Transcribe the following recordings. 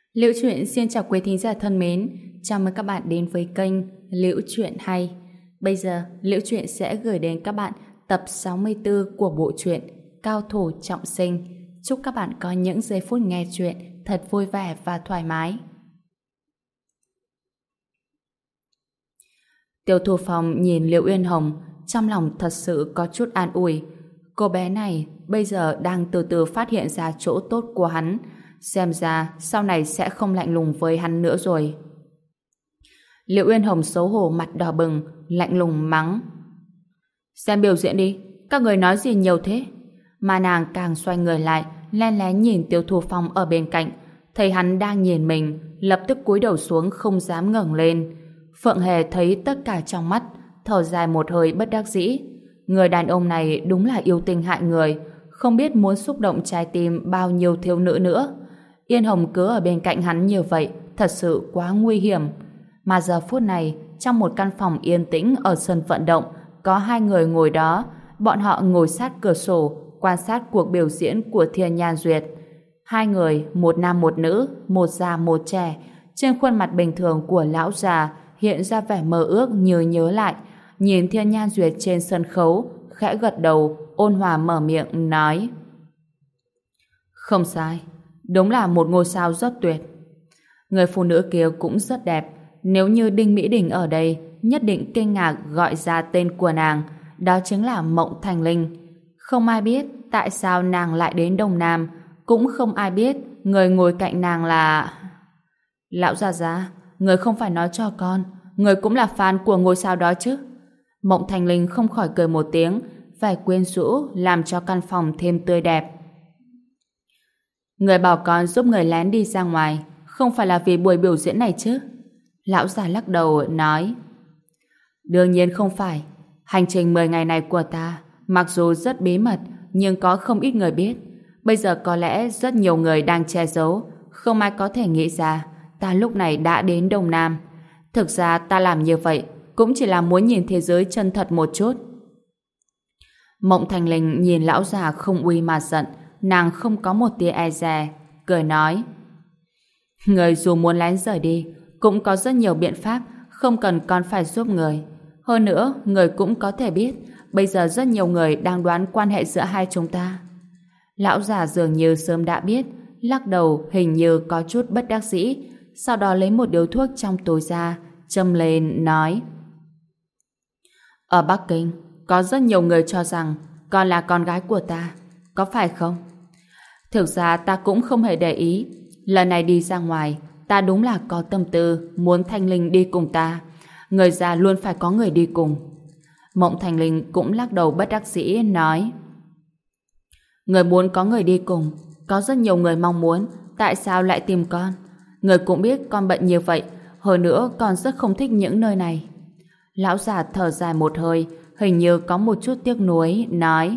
Liễu Chuyện xin chào quý thính giả thân mến, chào mừng các bạn đến với kênh Liễu Chuyện Hay. Bây giờ, Liễu Chuyện sẽ gửi đến các bạn tập 64 của bộ truyện Cao Thủ Trọng Sinh. Chúc các bạn có những giây phút nghe chuyện thật vui vẻ và thoải mái. Tiêu Thu Phong nhìn Liễu Uyên Hồng, trong lòng thật sự có chút an ủi. Cô bé này bây giờ đang từ từ phát hiện ra chỗ tốt của hắn, xem ra sau này sẽ không lạnh lùng với hắn nữa rồi. Liễu Uyên Hồng xấu hổ mặt đỏ bừng, lạnh lùng mắng: "Xem biểu diễn đi, các người nói gì nhiều thế?" Mà nàng càng xoay người lại, len lén nhìn Tiêu Thu Phong ở bên cạnh, thấy hắn đang nhìn mình, lập tức cúi đầu xuống không dám ngẩng lên. Phượng Hề thấy tất cả trong mắt, thở dài một hơi bất đắc dĩ. Người đàn ông này đúng là yêu tình hại người, không biết muốn xúc động trái tim bao nhiêu thiếu nữ nữa. Yên Hồng cứ ở bên cạnh hắn như vậy, thật sự quá nguy hiểm. Mà giờ phút này, trong một căn phòng yên tĩnh ở sân vận động, có hai người ngồi đó. Bọn họ ngồi sát cửa sổ, quan sát cuộc biểu diễn của Thiên Nhan Duyệt. Hai người, một nam một nữ, một già một trẻ. Trên khuôn mặt bình thường của lão già hiện ra vẻ mơ ước như nhớ lại. Nhìn Thiên Nhan Duyệt trên sân khấu, khẽ gật đầu, ôn hòa mở miệng nói: "Không sai, đúng là một ngôi sao rất tuyệt." Người phụ nữ kia cũng rất đẹp. Nếu như Đinh Mỹ Đình ở đây, nhất định kinh ngạc gọi ra tên của nàng. Đó chính là Mộng Thành Linh. Không ai biết tại sao nàng lại đến Đông Nam, cũng không ai biết người ngồi cạnh nàng là... Lão già già, người không phải nói cho con, người cũng là fan của ngôi sao đó chứ? Mộng Thành Linh không khỏi cười một tiếng, vẻ quyến rũ làm cho căn phòng thêm tươi đẹp. Người bảo con giúp người lén đi ra ngoài, không phải là vì buổi biểu diễn này chứ? Lão già lắc đầu nói: "Đương nhiên không phải. Hành trình 10 ngày này của ta mặc dù rất bí mật, nhưng có không ít người biết. Bây giờ có lẽ rất nhiều người đang che giấu, không ai có thể nghĩ ra ta lúc này đã đến Đông Nam. Thực ra ta làm như vậy cũng chỉ là muốn nhìn thế giới chân thật một chút." Mộng Thành Linh nhìn lão già không uy mà giận, nàng không có một tia e dè, cười nói: "Người dù muốn lén rời đi, cũng có rất nhiều biện pháp, không cần con phải giúp người. Hơn nữa, người cũng có thể biết, bây giờ rất nhiều người đang đoán quan hệ giữa hai chúng ta." Lão già dường như sớm đã biết, lắc đầu hình như có chút bất đắc dĩ, sau đó lấy một điếu thuốc trong túi ra, châm lên nói: "Ở Bắc Kinh, có rất nhiều người cho rằng con là con gái của ta, có phải không? Thực ra ta cũng không hề để ý. Lần này đi ra ngoài, ta đúng là có tâm tư muốn Thanh Linh đi cùng ta. Người già luôn phải có người đi cùng." Mộng Thành Linh cũng lắc đầu bất đắc dĩ nói: "Người muốn có người đi cùng, có rất nhiều người mong muốn, tại sao lại tìm con? Người cũng biết con bận như vậy, hơn nữa con rất không thích những nơi này." Lão già thở dài một hơi, hình như có một chút tiếc nuối, nói: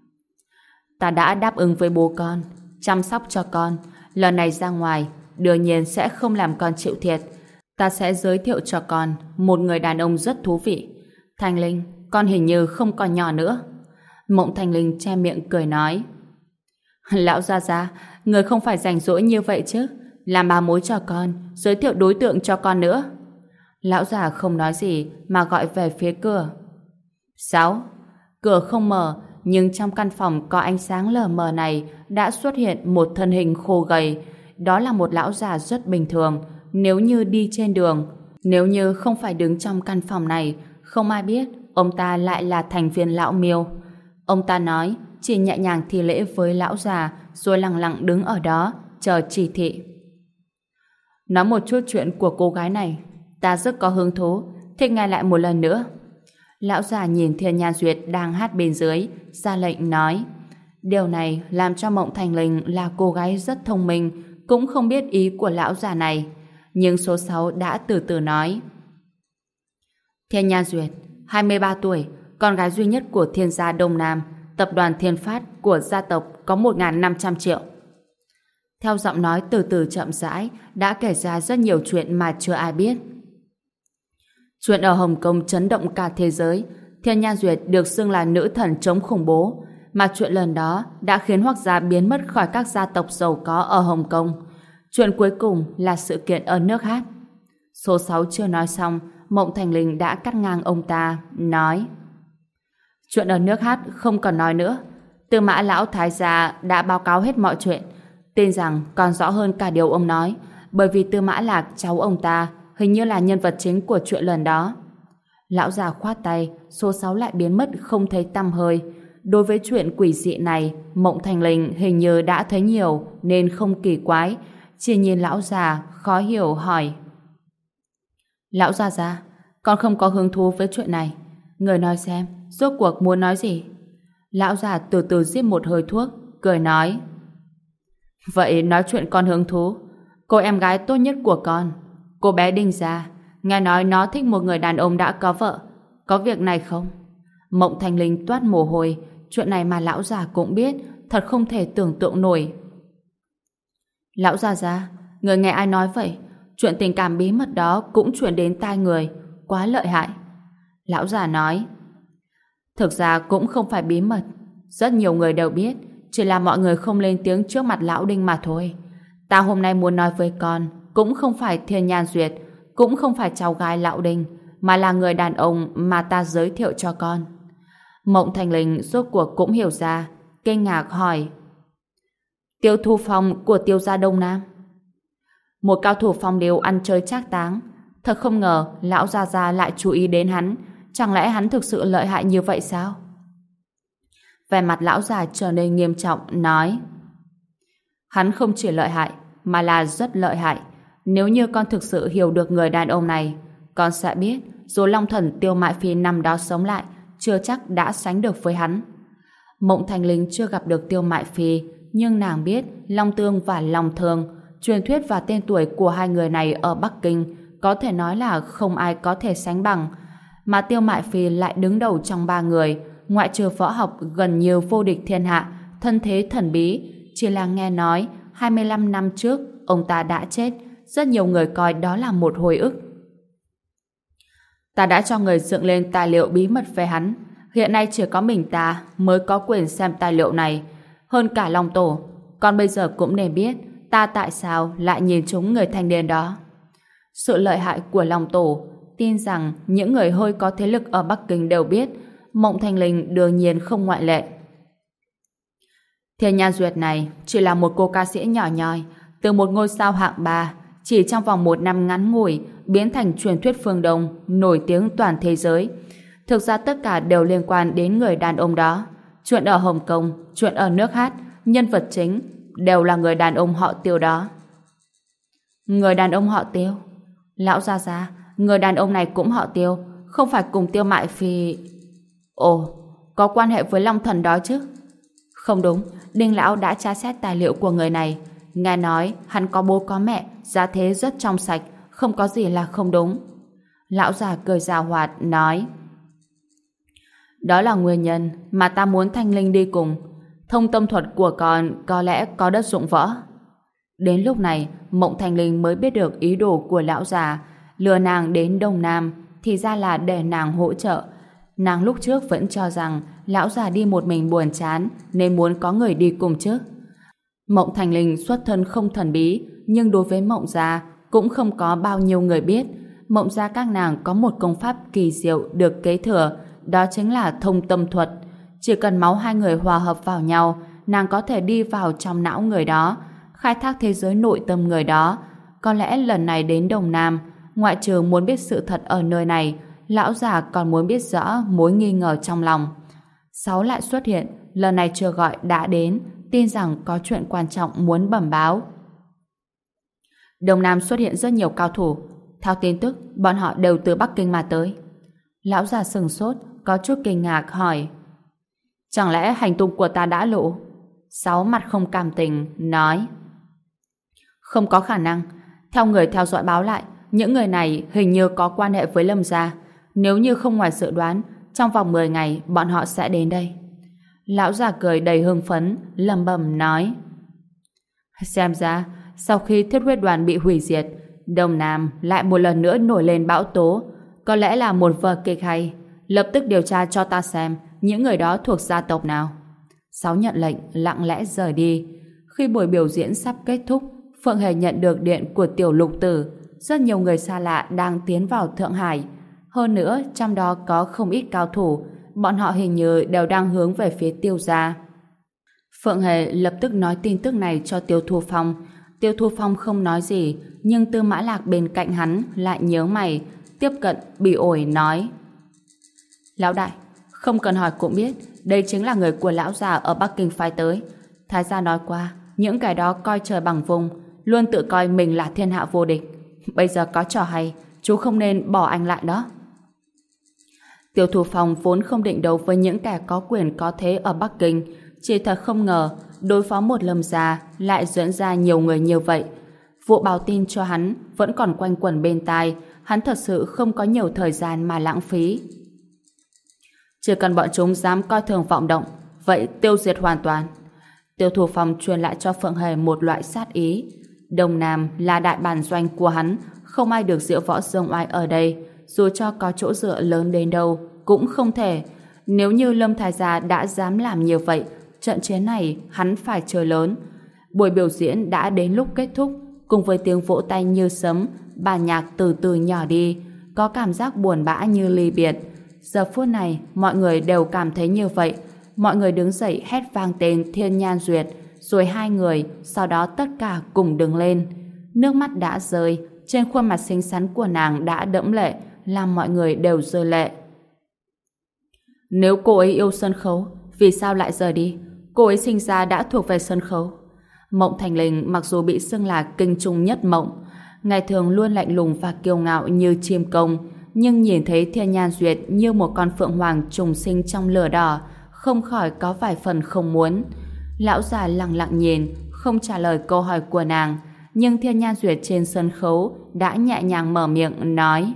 "Ta đã đáp ứng với bố con, chăm sóc cho con. Lần này ra ngoài, đương nhiên sẽ không làm con chịu thiệt. Ta sẽ giới thiệu cho con một người đàn ông rất thú vị. Thành Linh, con hình như không còn nhỏ nữa." Mộng Thành Linh che miệng cười nói: "Lão gia gia, người không phải rảnh rỗi như vậy chứ? Làm bà mối cho con, giới thiệu đối tượng cho con nữa." Lão già không nói gì mà gọi về phía cửa. 6. Cửa không mở, nhưng trong căn phòng có ánh sáng lờ mờ này đã xuất hiện một thân hình khô gầy. Đó là một lão già rất bình thường. Nếu như đi trên đường, nếu như không phải đứng trong căn phòng này, không ai biết ông ta lại là thành viên lão Miêu. Ông ta nói, chỉ nhẹ nhàng thi lễ với lão già, rồi lặng lặng đứng ở đó chờ chỉ thị. "Nói một chút chuyện của cô gái này, ta rất có hứng thú, thích nghe lại một lần nữa." Lão già nhìn Thiên Nhan Duyệt đang hát bên dưới, ra lệnh nói. Điều này làm cho Mộng Thành Linh là cô gái rất thông minh, cũng không biết ý của lão già này. Nhưng số 6 đã từ từ nói: "Thiên Nhan Duyệt, 23 tuổi, con gái duy nhất của Thiên gia Đông Nam, tập đoàn Thiên Phát của gia tộc có 1.500 triệu. Theo giọng nói từ từ chậm rãi, đã kể ra rất nhiều chuyện mà chưa ai biết. Chuyện ở Hồng Kông chấn động cả thế giới. Thiên Nhan Duyệt được xưng là nữ thần chống khủng bố, mà chuyện lần đó đã khiến Hoắc gia biến mất khỏi các gia tộc giàu có ở Hồng Kông. Chuyện cuối cùng là sự kiện ở nước hát. Số 6 chưa nói xong, Mộng Thành Linh đã cắt ngang ông ta, nói: Chuyện ở nước hát không cần nói nữa. Tư Mã lão thái gia đã báo cáo hết mọi chuyện, tin rằng còn rõ hơn cả điều ông nói, bởi vì Tư Mã Lạc, cháu ông ta, hình như là nhân vật chính của chuyện lần đó. Lão già khoát tay, số 6 lại biến mất không thấy tăm hơi. Đối với chuyện quỷ dị này, Mộng Thành Linh hình như đã thấy nhiều nên không kỳ quái, chỉ nhìn lão già khó hiểu hỏi: Lão già, con không có hứng thú với chuyện này. Người nói xem, rốt cuộc muốn nói gì? Lão già từ từ rít một hơi thuốc, cười nói: Vậy nói chuyện con hứng thú. Cô em gái tốt nhất của con, cô bé Đinh Gia, nghe nói nó thích một người đàn ông đã có vợ. Có việc này không? Mộng Thành Linh toát mồ hôi. Chuyện này mà lão già cũng biết, thật không thể tưởng tượng nổi. Lão già, người nghe ai nói vậy? Chuyện tình cảm bí mật đó cũng truyền đến tai người, quá lợi hại. Lão già nói: Thực ra cũng không phải bí mật, rất nhiều người đều biết, chỉ là mọi người không lên tiếng trước mặt lão Đinh mà thôi. Ta hôm nay muốn nói với con cũng không phải Thiên Nhan Duyệt, cũng không phải cháu gái lão Đinh, mà là người đàn ông mà ta giới thiệu cho con. Mộng Thành Linh rốt cuộc cũng hiểu ra, kinh ngạc hỏi: Tiêu Thu Phong của Tiêu gia Đông Nam? Một cao thủ phong điếu ăn chơi trác táng. Thật không ngờ lão gia lại chú ý đến hắn. Chẳng lẽ hắn thực sự lợi hại như vậy sao? Vẻ mặt lão già trở nên nghiêm trọng, nói: Hắn không chỉ lợi hại, mà là rất lợi hại. Nếu như con thực sự hiểu được người đàn ông này, con sẽ biết dù Long Thần Tiêu Mại Phi năm đó sống lại, chưa chắc đã sánh được với hắn. Mộng Thành Linh chưa gặp được Tiêu Mại Phi, nhưng nàng biết Long Tương và Long Thường, truyền thuyết và tên tuổi của hai người này ở Bắc Kinh có thể nói là không ai có thể sánh bằng. Mà Tiêu Mại Phi lại đứng đầu trong ba người, ngoại trừ võ học gần như vô địch thiên hạ, thân thế thần bí. Chỉ là nghe nói 25 năm trước ông ta đã chết, rất nhiều người coi đó là một hồi ức. Ta đã cho người dựng lên tài liệu bí mật về hắn, hiện nay chỉ có mình ta mới có quyền xem tài liệu này, hơn cả Long Tổ. Con bây giờ cũng nên biết ta tại sao lại nhìn trúng người thanh niên đó. Sự lợi hại của Long Tổ, tin rằng những người hơi có thế lực ở Bắc Kinh đều biết, Mộng Thành Linh đương nhiên không ngoại lệ. Thiên Nhan Duyệt này chỉ là một cô ca sĩ nhỏ nhoi, từ một ngôi sao hạng 3, chỉ trong vòng 1 năm ngắn ngủi biến thành truyền thuyết phương Đông, nổi tiếng toàn thế giới. Thực ra tất cả đều liên quan đến người đàn ông đó. Chuyện ở Hồng Kông, chuyện ở nước hát, nhân vật chính đều là người đàn ông họ Tiêu đó. Người đàn ông họ Tiêu? Lão gia, người đàn ông này cũng họ Tiêu, không phải cùng Tiêu Mại Phi? Ồ, có quan hệ với Long Thần đó chứ? Không đúng, Đinh lão đã tra xét tài liệu của người này, nghe nói hắn có bố có mẹ, gia thế rất trong sạch, không có gì là không đúng. Lão già cười giảo hoạt nói: Đó là nguyên nhân mà ta muốn Thanh Linh đi cùng. Thông tâm thuật của con có lẽ có đất dụng võ. Đến lúc này, Mộng Thành Linh mới biết được ý đồ của lão già, lừa nàng đến Đông Nam thì ra là để nàng hỗ trợ. Nàng lúc trước vẫn cho rằng lão già đi một mình buồn chán nên muốn có người đi cùng chứ. Mộng Thành Linh xuất thân không thần bí, nhưng đối với Mộng gia cũng không có bao nhiêu người biết. Mộng gia các nàng có một công pháp kỳ diệu được kế thừa, đó chính là thông tâm thuật. Chỉ cần máu hai người hòa hợp vào nhau, nàng có thể đi vào trong não người đó, khai thác thế giới nội tâm người đó. Có lẽ lần này đến Đông Nam, ngoại trừ muốn biết sự thật ở nơi này, lão già còn muốn biết rõ mối nghi ngờ trong lòng. Sáu lại xuất hiện, lần này chưa gọi đã đến, tin rằng có chuyện quan trọng muốn bẩm báo. Đông Nam xuất hiện rất nhiều cao thủ. Theo tin tức, bọn họ đều từ Bắc Kinh mà tới. Lão già sừng sốt, có chút kinh ngạc hỏi: Chẳng lẽ hành tung của ta đã lộ? Sáu mặt không cảm tình, nói: Không có khả năng. Theo người theo dõi báo lại, những người này hình như có quan hệ với Lâm gia. Nếu như không ngoài dự đoán, trong vòng 10 ngày bọn họ sẽ đến đây. Lão già cười đầy hưng phấn, lẩm bẩm nói: Xem ra, sau khi Thiết Huyết Đoàn bị hủy diệt, Đông Nam lại một lần nữa nổi lên bão tố. Có lẽ là một vở kịch hay. Lập tức điều tra cho ta xem những người đó thuộc gia tộc nào. Sáu nhận lệnh, lặng lẽ rời đi. Khi buổi biểu diễn sắp kết thúc, Phượng Hề nhận được điện của Tiểu Lục Tử. Rất nhiều người xa lạ đang tiến vào Thượng Hải. Hơn nữa, trong đó có không ít cao thủ. Bọn họ hình như đều đang hướng về phía Tiêu gia. Phượng Hề lập tức nói tin tức này cho Tiêu Thu Phong. Tiêu Thu Phong không nói gì, nhưng Tư Mã Lạc bên cạnh hắn lại nhớ mày, tiếp cận bị ổi nói: Lão đại, không cần hỏi cũng biết, đây chính là người của lão già ở Bắc Kinh phái tới. Thái gia nói qua, những kẻ đó coi trời bằng vùng, luôn tự coi mình là thiên hạ vô địch. Bây giờ có trò hay, chú không nên bỏ anh lại đó. Tiêu Thu Phong vốn không định đấu với những kẻ có quyền có thế ở Bắc Kinh, chỉ thật không ngờ đối phó một Lâm gia lại dẫn ra nhiều người như vậy. Vụ báo tin cho hắn vẫn còn quanh quẩn bên tai, hắn thật sự không có nhiều thời gian mà lãng phí. Chỉ cần bọn chúng dám coi thường vọng động, vậy tiêu diệt hoàn toàn. Tiêu Thu Phong truyền lại cho Phượng Hề một loại sát ý. Đông Nam là đại bản doanh của hắn, không ai được diễu võ dương oai ở đây, dù cho có chỗ dựa lớn đến đâu cũng không thể. Nếu như Lâm Thái gia đã dám làm như vậy, trận chiến này hắn phải chơi lớn. Buổi biểu diễn đã đến lúc kết thúc, cùng với tiếng vỗ tay như sấm, bản nhạc từ từ nhỏ đi, có cảm giác buồn bã như ly biệt. Giờ phút này, mọi người đều cảm thấy như vậy. Mọi người đứng dậy hét vang tên Thiên Nhan Duyệt, rồi hai người, sau đó tất cả cùng đứng lên. Nước mắt đã rơi, trên khuôn mặt xinh xắn của nàng đã đẫm lệ, làm mọi người đều rơi lệ. Nếu cô ấy yêu sân khấu, vì sao lại rời đi? Cô ấy sinh ra đã thuộc về sân khấu. Mộng Thành Linh mặc dù bị xưng là kinh trung nhất mộng, ngày thường luôn lạnh lùng và kiêu ngạo như chim công, nhưng nhìn thấy Thiên Nhan Duyệt như một con phượng hoàng trùng sinh trong lửa đỏ, không khỏi có vài phần không muốn. Lão già lặng lặng nhìn, không trả lời câu hỏi của nàng, nhưng Thiên Nhan Duyệt trên sân khấu đã nhẹ nhàng mở miệng nói: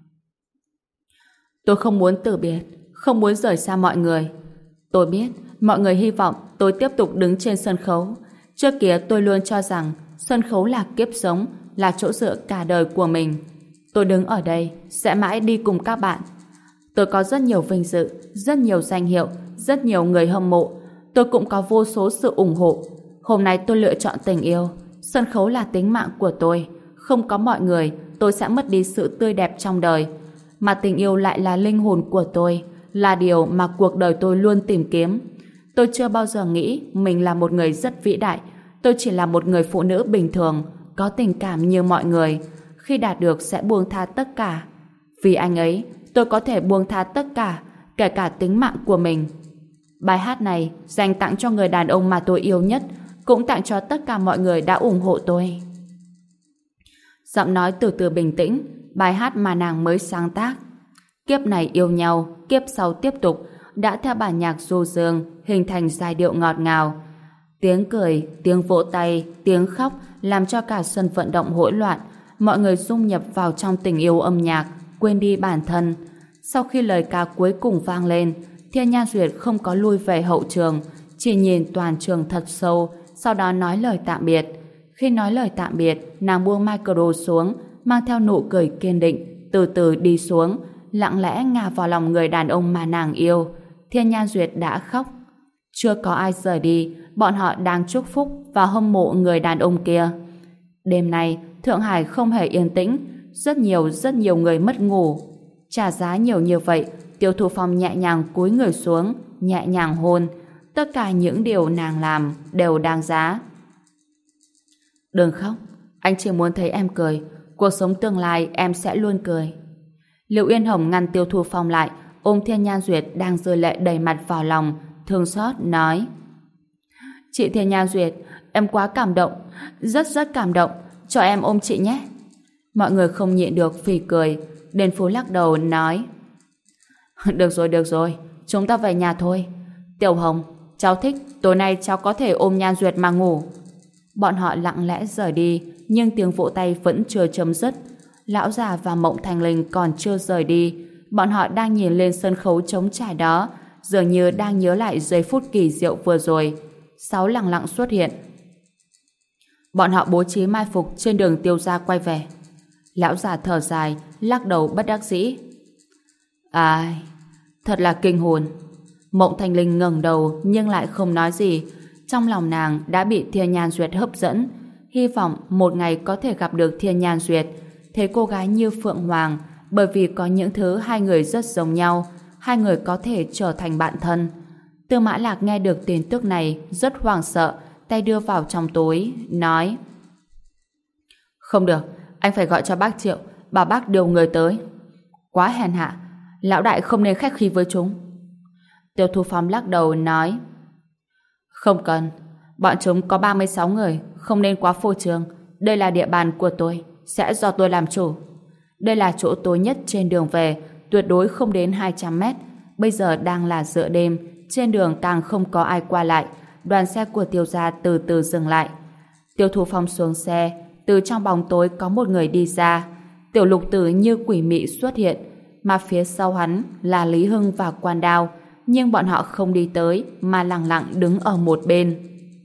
Tôi không muốn từ biệt, không muốn rời xa mọi người. Tôi biết mọi người hy vọng tôi tiếp tục đứng trên sân khấu. Trước kia tôi luôn cho rằng sân khấu là kiếp sống, là chỗ dựa cả đời của mình. Tôi đứng ở đây sẽ mãi đi cùng các bạn. Tôi có rất nhiều vinh dự, rất nhiều danh hiệu, rất nhiều người hâm mộ. Tôi cũng có vô số sự ủng hộ. Hôm nay tôi lựa chọn tình yêu. Sân khấu là tính mạng của tôi. Không có mọi người, tôi sẽ mất đi sự tươi đẹp trong đời. Mà tình yêu lại là linh hồn của tôi, là điều mà cuộc đời tôi luôn tìm kiếm. Tôi chưa bao giờ nghĩ mình là một người rất vĩ đại. Tôi chỉ là một người phụ nữ bình thường, có tình cảm như mọi người. Khi đạt được sẽ buông tha tất cả. Vì anh ấy, tôi có thể buông tha tất cả, kể cả tính mạng của mình. Bài hát này dành tặng cho người đàn ông mà tôi yêu nhất, cũng tặng cho tất cả mọi người đã ủng hộ tôi. Giọng nói từ từ bình tĩnh, bài hát mà nàng mới sáng tác. Kiếp này yêu nhau, kiếp sau tiếp tục, đã theo bản nhạc du dương hình thành giai điệu ngọt ngào. Tiếng cười, tiếng vỗ tay, tiếng khóc làm cho cả sân vận động hỗn loạn. Mọi người dung nhập vào trong tình yêu âm nhạc, quên đi bản thân. Sau khi lời ca cuối cùng vang lên, Thiên Nhan Duyệt không có lui về hậu trường, chỉ nhìn toàn trường thật sâu, sau đó nói lời tạm biệt. Khi nói lời tạm biệt, nàng buông micro xuống, mang theo nụ cười kiên định, từ từ đi xuống, lặng lẽ ngả vào lòng người đàn ông mà nàng yêu. Thiên Nhan Duyệt đã khóc. Chưa có ai rời đi, bọn họ đang chúc phúc và hâm mộ người đàn ông kia. Đêm nay, Thượng Hải không hề yên tĩnh, rất nhiều người mất ngủ. Trả giá nhiều như vậy, Tiêu Thu Phong nhẹ nhàng cúi người xuống, nhẹ nhàng hôn. Tất cả những điều nàng làm đều đáng giá. Đừng khóc, anh chỉ muốn thấy em cười. Cuộc sống tương lai em sẽ luôn cười. Liệu Uyên Hồng ngăn Tiêu Thu Phong lại, ôm Thiên Nhan Duyệt đang rơi lệ đầy mặt vào lòng, thương xót nói: Chị Thiên Nhan Duyệt, em quá cảm động, rất cảm động, cho em ôm chị nhé. Mọi người không nhịn được phì cười. Đền Phú lắc đầu nói: Được rồi, chúng ta về nhà thôi. Tiểu Hồng, cháu thích tối nay cháu có thể ôm Nhan Duyệt mà ngủ. Bọn họ lặng lẽ rời đi, nhưng tiếng vỗ tay vẫn chưa chấm dứt. Lão già và Mộng Thành Linh còn chưa rời đi. Bọn họ đang nhìn lên sân khấu trống trải đó, dường như đang nhớ lại giây phút kỳ diệu vừa rồi. Sáu lặng lặng xuất hiện. Bọn họ bố trí mai phục trên đường Tiêu gia quay về. Lão già thở dài, lắc đầu bất đắc dĩ. Ai, thật là kinh hồn. Mộng Thành Linh ngẩng đầu nhưng lại không nói gì. Trong lòng nàng đã bị Thiên Nhan Duyệt hấp dẫn. hy vọng một ngày có thể gặp được Thiên Nhan Duyệt. Thấy cô gái như Phượng Hoàng, bởi vì có những thứ hai người rất giống nhau, hai người có thể trở thành bạn thân. Tư Mã Lạc nghe được tin tức này rất hoảng sợ, tay đưa vào trong túi, nói: Không được, anh phải gọi cho bác Triệu, bảo bác điều người tới. Quá hèn hạ, lão đại không nên khách khí với chúng. Tiêu Thu Phong lắc đầu nói: Không cần, bọn chúng có 36 người, không nên quá phô trương. Đây là địa bàn của tôi, sẽ do tôi làm chủ. Đây là chỗ tối nhất trên đường về, tuyệt đối không đến 200 mét. Bây giờ đang là giữa đêm, trên đường càng không có ai qua lại. Đoàn xe của Tiêu gia từ từ dừng lại. Tiêu Thu Phong xuống xe, từ trong bóng tối có một người đi ra. Tiểu Lục Tử như quỷ mị xuất hiện, mà phía sau hắn là Lý Hưng và Quan Đao, nhưng bọn họ không đi tới mà lặng lặng đứng ở một bên.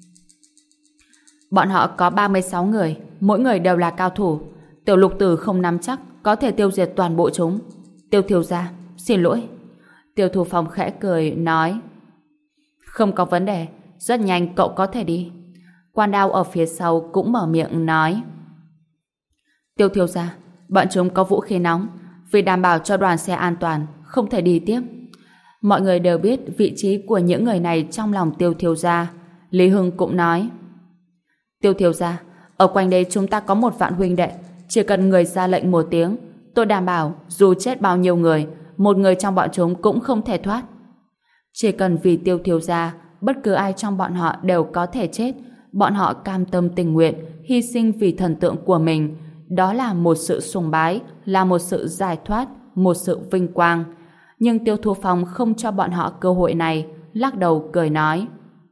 Bọn họ có 36 người, mỗi người đều là cao thủ. Tiểu Lục Tử không nắm chắc có thể tiêu diệt toàn bộ chúng. Tiêu thiếu gia, xin lỗi. Tiêu Thu Phong khẽ cười nói: Không có vấn đề, rất nhanh cậu có thể đi. Quan Đao ở phía sau cũng mở miệng nói: Tiêu thiếu gia, bọn chúng có vũ khí nóng, vì đảm bảo cho đoàn xe an toàn, không thể đi tiếp. Mọi người đều biết vị trí của những người này trong lòng Tiêu thiếu gia. Lý Hưng cũng nói: Tiêu thiếu gia, ở quanh đây chúng ta có 1 vạn huynh đệ, chỉ cần người ra lệnh 1 tiếng, tôi đảm bảo dù chết bao nhiêu người, một người trong bọn chúng cũng không thể thoát. Chỉ cần vì Tiêu thiếu gia, bất cứ ai trong bọn họ đều có thể chết. Bọn họ cam tâm tình nguyện hy sinh vì thần tượng của mình. Đó là một sự sùng bái, là một sự giải thoát, một sự vinh quang. Nhưng Tiêu Thu Phong không cho bọn họ cơ hội này, lắc đầu cười nói: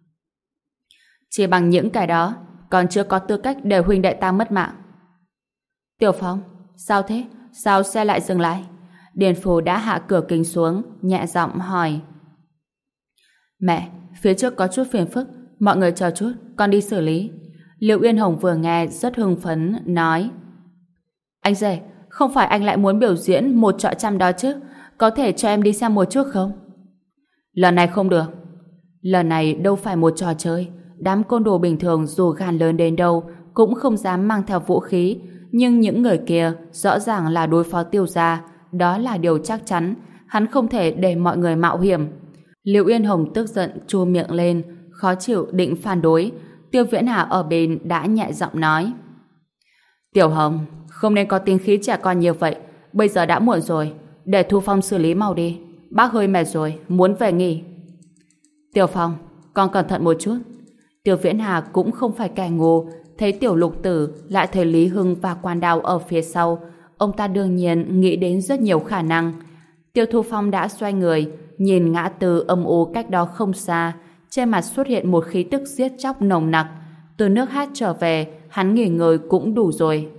Chỉ bằng những cái đó, còn chưa có tư cách để huynh đệ ta mất mạng. Tiểu Phong, sao thế? Sao xe lại dừng lại? Điền Phù đã hạ cửa kính xuống, nhẹ giọng hỏi: Mẹ, phía trước có chút phiền phức, mọi người chờ chút, con đi xử lý. Liệu Uyên Hồng vừa nghe rất hưng phấn, nói: Anh rể, không phải anh lại muốn biểu diễn 1-100 đó chứ? Có thể cho em đi xem một chút không? Lần này không được. Lần này đâu phải một trò chơi. Đám côn đồ bình thường dù gan lớn đến đâu cũng không dám mang theo vũ khí. Nhưng những người kia rõ ràng là đối phó Tiêu gia. Đó là điều chắc chắn. Hắn không thể để mọi người mạo hiểm. Liệu Uyên Hồng tức giận chu miệng lên, khó chịu định phản đối. Tiêu Viễn Hà ở bên đã nhẹ giọng nói: Tiểu Hồng, không nên có tính khí trẻ con như vậy. Bây giờ đã muộn rồi, để Thu Phong xử lý mau đi. Bác hơi mệt rồi, muốn về nghỉ. Tiểu Phong, con cẩn thận một chút. Tiêu Viễn Hà cũng không phải kẻ ngu, thấy Tiểu Lục Tử lại thấy Lý Hưng và Quan Đao ở phía sau, ông ta đương nhiên nghĩ đến rất nhiều khả năng. Tiêu Thu Phong đã xoay người, nhìn ngã tư âm u cách đó không xa, trên mặt xuất hiện một khí tức giết chóc nồng nặc. Từ nước hát trở về, hắn nghỉ ngơi cũng đủ rồi.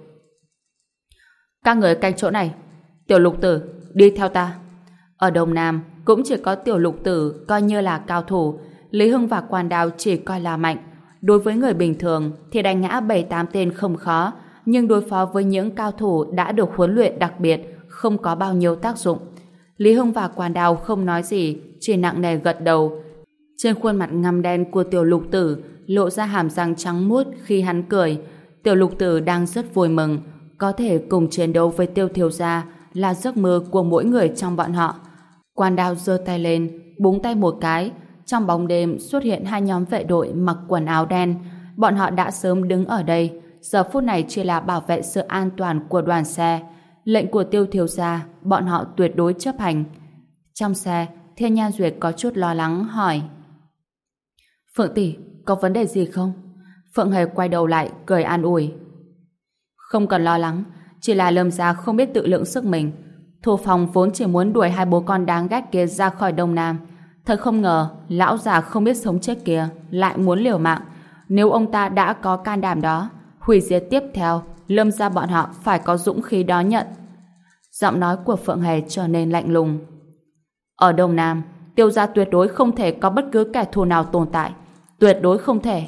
Các người canh chỗ này. Tiểu Lục Tử, đi theo ta. Ở Đông Nam cũng chỉ có Tiểu Lục Tử coi như là cao thủ. Lý Hưng và Quan Đao chỉ coi là mạnh. Đối với người bình thường thì đánh ngã 7-8 tên không khó, nhưng đối phó với những cao thủ đã được huấn luyện đặc biệt không có bao nhiêu tác dụng. Lý Hưng và Quan Đao không nói gì, chỉ nặng nề gật đầu. Trên khuôn mặt ngăm đen của Tiểu Lục Tử lộ ra hàm răng trắng muốt khi hắn cười. Tiểu Lục Tử đang rất vui mừng, có thể cùng chiến đấu với Tiêu thiếu gia là giấc mơ của mỗi người trong bọn họ. Quan Đao giơ tay lên, búng tay một cái, trong bóng đêm xuất hiện 2 nhóm vệ đội mặc quần áo đen. Bọn họ đã sớm đứng ở đây, giờ phút này chỉ là bảo vệ sự an toàn của đoàn xe. Lệnh của Tiêu thiếu gia, bọn họ tuyệt đối chấp hành. Trong xe, Thiên Nhan Duyệt có chút lo lắng hỏi: Phượng tỷ, có vấn đề gì không? Phượng Hề quay đầu lại, cười an ủi: Không cần lo lắng, chỉ là Lâm gia không biết tự lượng sức mình. Thu Phong vốn chỉ muốn đuổi 2 bố con đáng ghét kia ra khỏi Đông Nam. Thật không ngờ, lão già không biết sống chết kia lại muốn liều mạng. Nếu ông ta đã có can đảm đó, hủy diệt tiếp theo, Lâm gia bọn họ phải có dũng khí đó nhận. Giọng nói của Phượng Hề trở nên lạnh lùng. Ở Đông Nam, Tiêu gia tuyệt đối không thể có bất cứ kẻ thù nào tồn tại. Tuyệt đối không thể.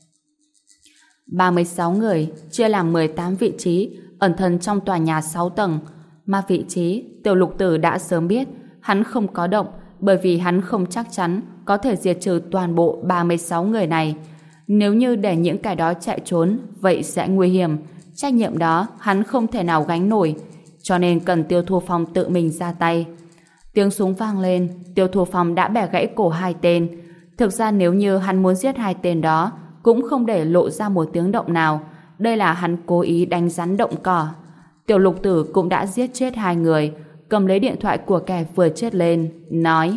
36 người chia làm 18 vị trí ẩn thân trong tòa nhà 6 tầng. Mà vị trí Tiểu Lục Tử đã sớm biết, hắn không có động bởi vì hắn không chắc chắn có thể diệt trừ toàn bộ 36 người này. Nếu như để những kẻ đó chạy trốn, vậy sẽ nguy hiểm. Trách nhiệm đó hắn không thể nào gánh nổi, cho nên cần Tiêu Thu Phong tự mình ra tay. Tiếng súng vang lên, Tiêu Thu Phong đã bẻ gãy cổ hai tên. Thực ra nếu như hắn muốn giết hai tên đó, cũng không để lộ ra một tiếng động nào. Đây là hắn cố ý đánh rắn động cỏ. Tiểu Lục Tử cũng đã giết chết hai người, cầm lấy điện thoại của kẻ vừa chết lên, nói: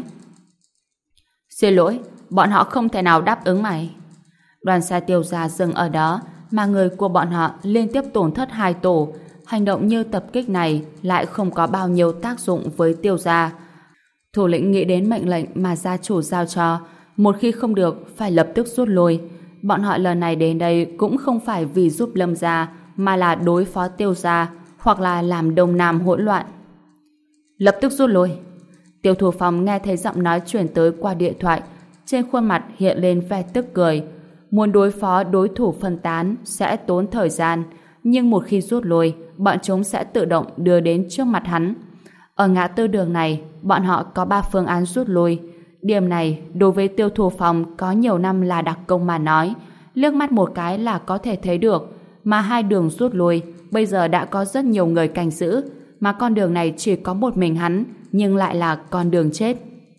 Xin lỗi, bọn họ không thể nào đáp ứng mày. Đoàn xe Tiêu gia dừng ở đó, mà người của bọn họ liên tiếp tổn thất hai tổ. Hành động như tập kích này lại không có bao nhiêu tác dụng với Tiêu gia. Thủ lĩnh nghĩ đến mệnh lệnh mà gia chủ giao cho, một khi không được phải lập tức rút lui. Bọn họ lần này đến đây cũng không phải vì giúp Lâm gia, mà là đối phó Tiêu gia, hoặc là làm Đông Nam hỗn loạn. Lập tức rút lui. Tiêu Thu Phong nghe thấy giọng nói chuyển tới qua điện thoại, trên khuôn mặt hiện lên vẻ tức cười. Muốn đối phó đối thủ phân tán sẽ tốn thời gian, nhưng một khi rút lui, bọn chúng sẽ tự động đưa đến trước mặt hắn. Ở ngã tư đường này, bọn họ có 3 phương án rút lui. Điểm này, đối với Tiêu Thu Phong có nhiều năm là đặc công mà nói, liếc mắt một cái là có thể thấy được. Mà hai đường rút lui, bây giờ đã có rất nhiều người canh giữ, mà con đường này chỉ có một mình hắn, nhưng lại là con đường chết.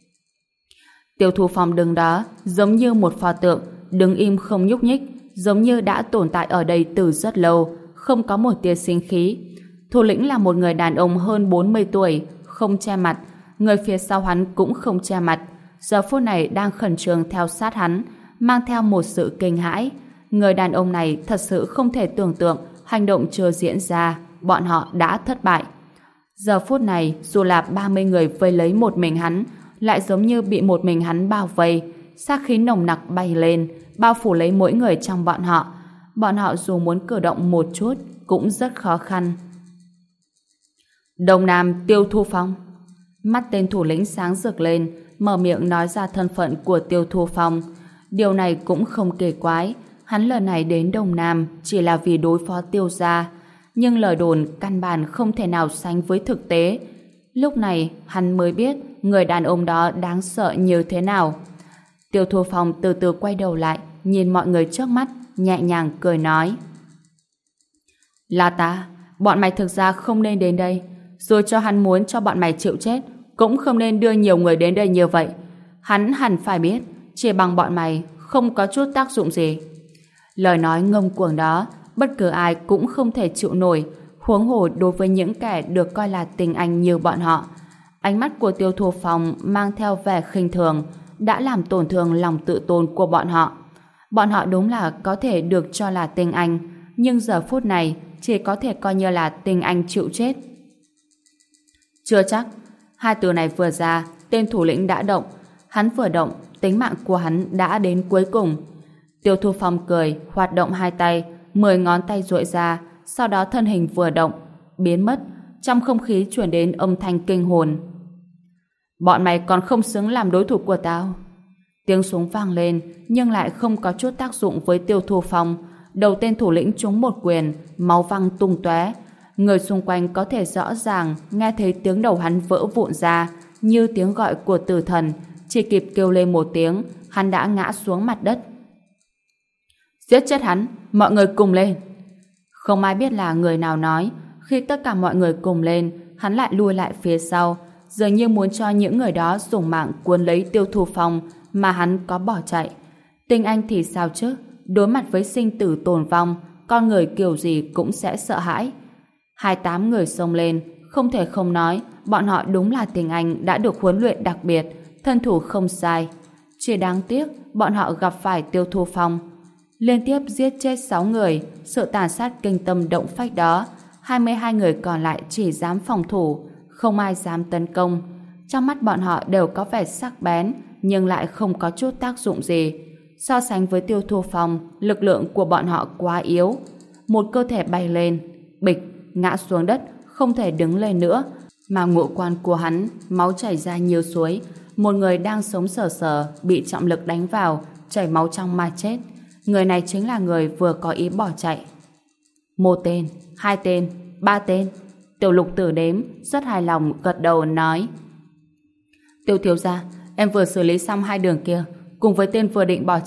Tiêu Thu Phong đứng đó, giống như một pho tượng, đứng im không nhúc nhích, giống như đã tồn tại ở đây từ rất lâu, không có một tia sinh khí. Thủ lĩnh là một người đàn ông hơn 40 tuổi, không che mặt, người phía sau hắn cũng không che mặt, giờ phút này đang khẩn trương theo sát hắn, mang theo một sự kinh hãi. Người đàn ông này thật sự không thể tưởng tượng hành động chưa diễn ra, bọn họ đã thất bại. Giờ phút này, dù là 30 người vây lấy một mình hắn, lại giống như bị một mình hắn bao vây, sát khí nồng nặc bay lên, bao phủ lấy mỗi người trong bọn họ. Bọn họ dù muốn cử động một chút, cũng rất khó khăn. Đông Nam Tiêu Thu Phong. Mắt tên thủ lĩnh sáng rực lên, mở miệng nói ra thân phận của Tiêu Thu Phong. Điều này cũng không kỳ quái, hắn lần này đến Đông Nam chỉ là vì đối phó Tiêu gia, nhưng lời đồn căn bản không thể nào sánh với thực tế. Lúc này hắn mới biết người đàn ông đó đáng sợ như thế nào. Tiêu Thu Phong từ từ quay đầu lại, nhìn mọi người trước mắt, nhẹ nhàng cười nói: Là ta, bọn mày thực ra không nên đến đây, rồi cho hắn muốn cho bọn mày chịu chết, cũng không nên đưa nhiều người đến đây như vậy. Hắn hẳn phải biết, chỉ bằng bọn mày không có chút tác dụng gì. Lời nói ngông cuồng đó, bất cứ ai cũng không thể chịu nổi, huống hồ đối với những kẻ được coi là tình anh như bọn họ. Ánh mắt của Tiêu Thu Phong mang theo vẻ khinh thường, đã làm tổn thương lòng tự tôn của bọn họ. Bọn họ đúng là có thể được cho là tình anh, nhưng giờ phút này chỉ có thể coi như là tình anh chịu chết. Chưa chắc. Hai từ này vừa ra, tên thủ lĩnh đã động. Hắn vừa động, tính mạng của hắn đã đến cuối cùng. Tiêu Thu Phong cười, hoạt động hai tay, 10 ngón tay duỗi ra, sau đó thân hình vừa động, biến mất, trong không khí truyền đến âm thanh kinh hồn. Bọn mày còn không xứng làm đối thủ của tao. Tiếng súng vang lên, nhưng lại không có chút tác dụng với Tiêu Thu Phong. Đầu tên thủ lĩnh trúng một quyền, máu văng tung tóe. Người xung quanh có thể rõ ràng nghe thấy tiếng đầu hắn vỡ vụn ra, như tiếng gọi của tử thần. Chỉ kịp kêu lên một tiếng, hắn đã ngã xuống mặt đất. Giết chết hắn, mọi người cùng lên. Không ai biết là người nào nói. Khi tất cả mọi người cùng lên, hắn lại lui lại phía sau, dường như muốn cho những người đó dùng mạng cuốn lấy Tiêu Thu Phong mà hắn có bỏ chạy. Tình anh thì sao chứ? Đối mặt với sinh tử tồn vong, con người kiểu gì cũng sẽ sợ hãi. 28 người xông lên, không thể không nói, bọn họ đúng là tình anh đã được huấn luyện đặc biệt, thân thủ không sai. Chỉ đáng tiếc, bọn họ gặp phải Tiêu Thu Phong. Liên tiếp giết chết 6 người, sự tàn sát kinh tâm động phách đó, 22 người còn lại chỉ dám phòng thủ, không ai dám tấn công. Trong mắt bọn họ đều có vẻ sắc bén, nhưng lại không có chút tác dụng gì. So sánh với Tiêu Thu Phong, lực lượng của bọn họ quá yếu. Một cơ thể bay lên, bịch, ngã xuống đất, không thể đứng lên nữa, mà ngũ quan của hắn máu chảy ra nhiều suối. Một người đang sống sờ sờ bị trọng lực đánh vào, chảy máu trong mà chết. Người này chính là người vừa có ý bỏ chạy. Một tên, 2 tên, 3 tên. Tiểu Lục Tử đếm, rất hài lòng gật đầu nói: Tiêu thiếu gia, em vừa xử lý xong 2 đường kia, cùng với tên vừa định bỏ chạy,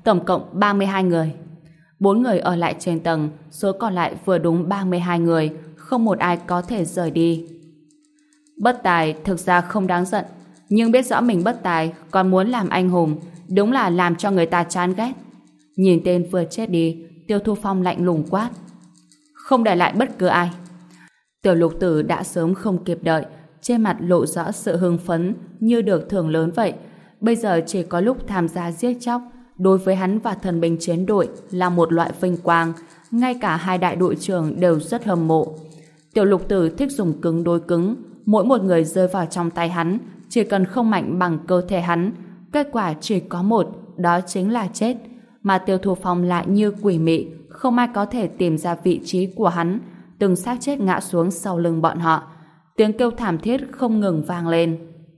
tổng cộng 32 người. 4 người ở lại trên tầng, số còn lại vừa đúng 32 người, không một ai có thể rời đi. Bất tài thực ra không đáng giận, nhưng biết rõ mình bất tài còn muốn làm anh hùng, đúng là làm cho người ta chán ghét. Nhìn tên vừa chết đi, Tiêu Thu Phong lạnh lùng quát: không để lại bất cứ ai. Tiểu Lục Tử đã sớm không kịp đợi, trên mặt lộ rõ sự hưng phấn như được thưởng lớn vậy. Bây giờ chỉ có lúc tham gia giết chóc, đối với hắn và thần binh chiến đội là một loại vinh quang, ngay cả hai đại đội trưởng đều rất hâm mộ. Tiểu Lục Tử thích dùng cứng đối cứng, mỗi một người rơi vào trong tay hắn, chỉ cần không mạnh bằng cơ thể hắn, kết quả chỉ có một, đó chính là chết. Mà Tiêu Thu Phong lại như quỷ mị, không ai có thể tìm ra vị trí của hắn, từng xác chết ngã xuống sau lưng bọn họ. Tiếng kêu thảm thiết không ngừng vang lên.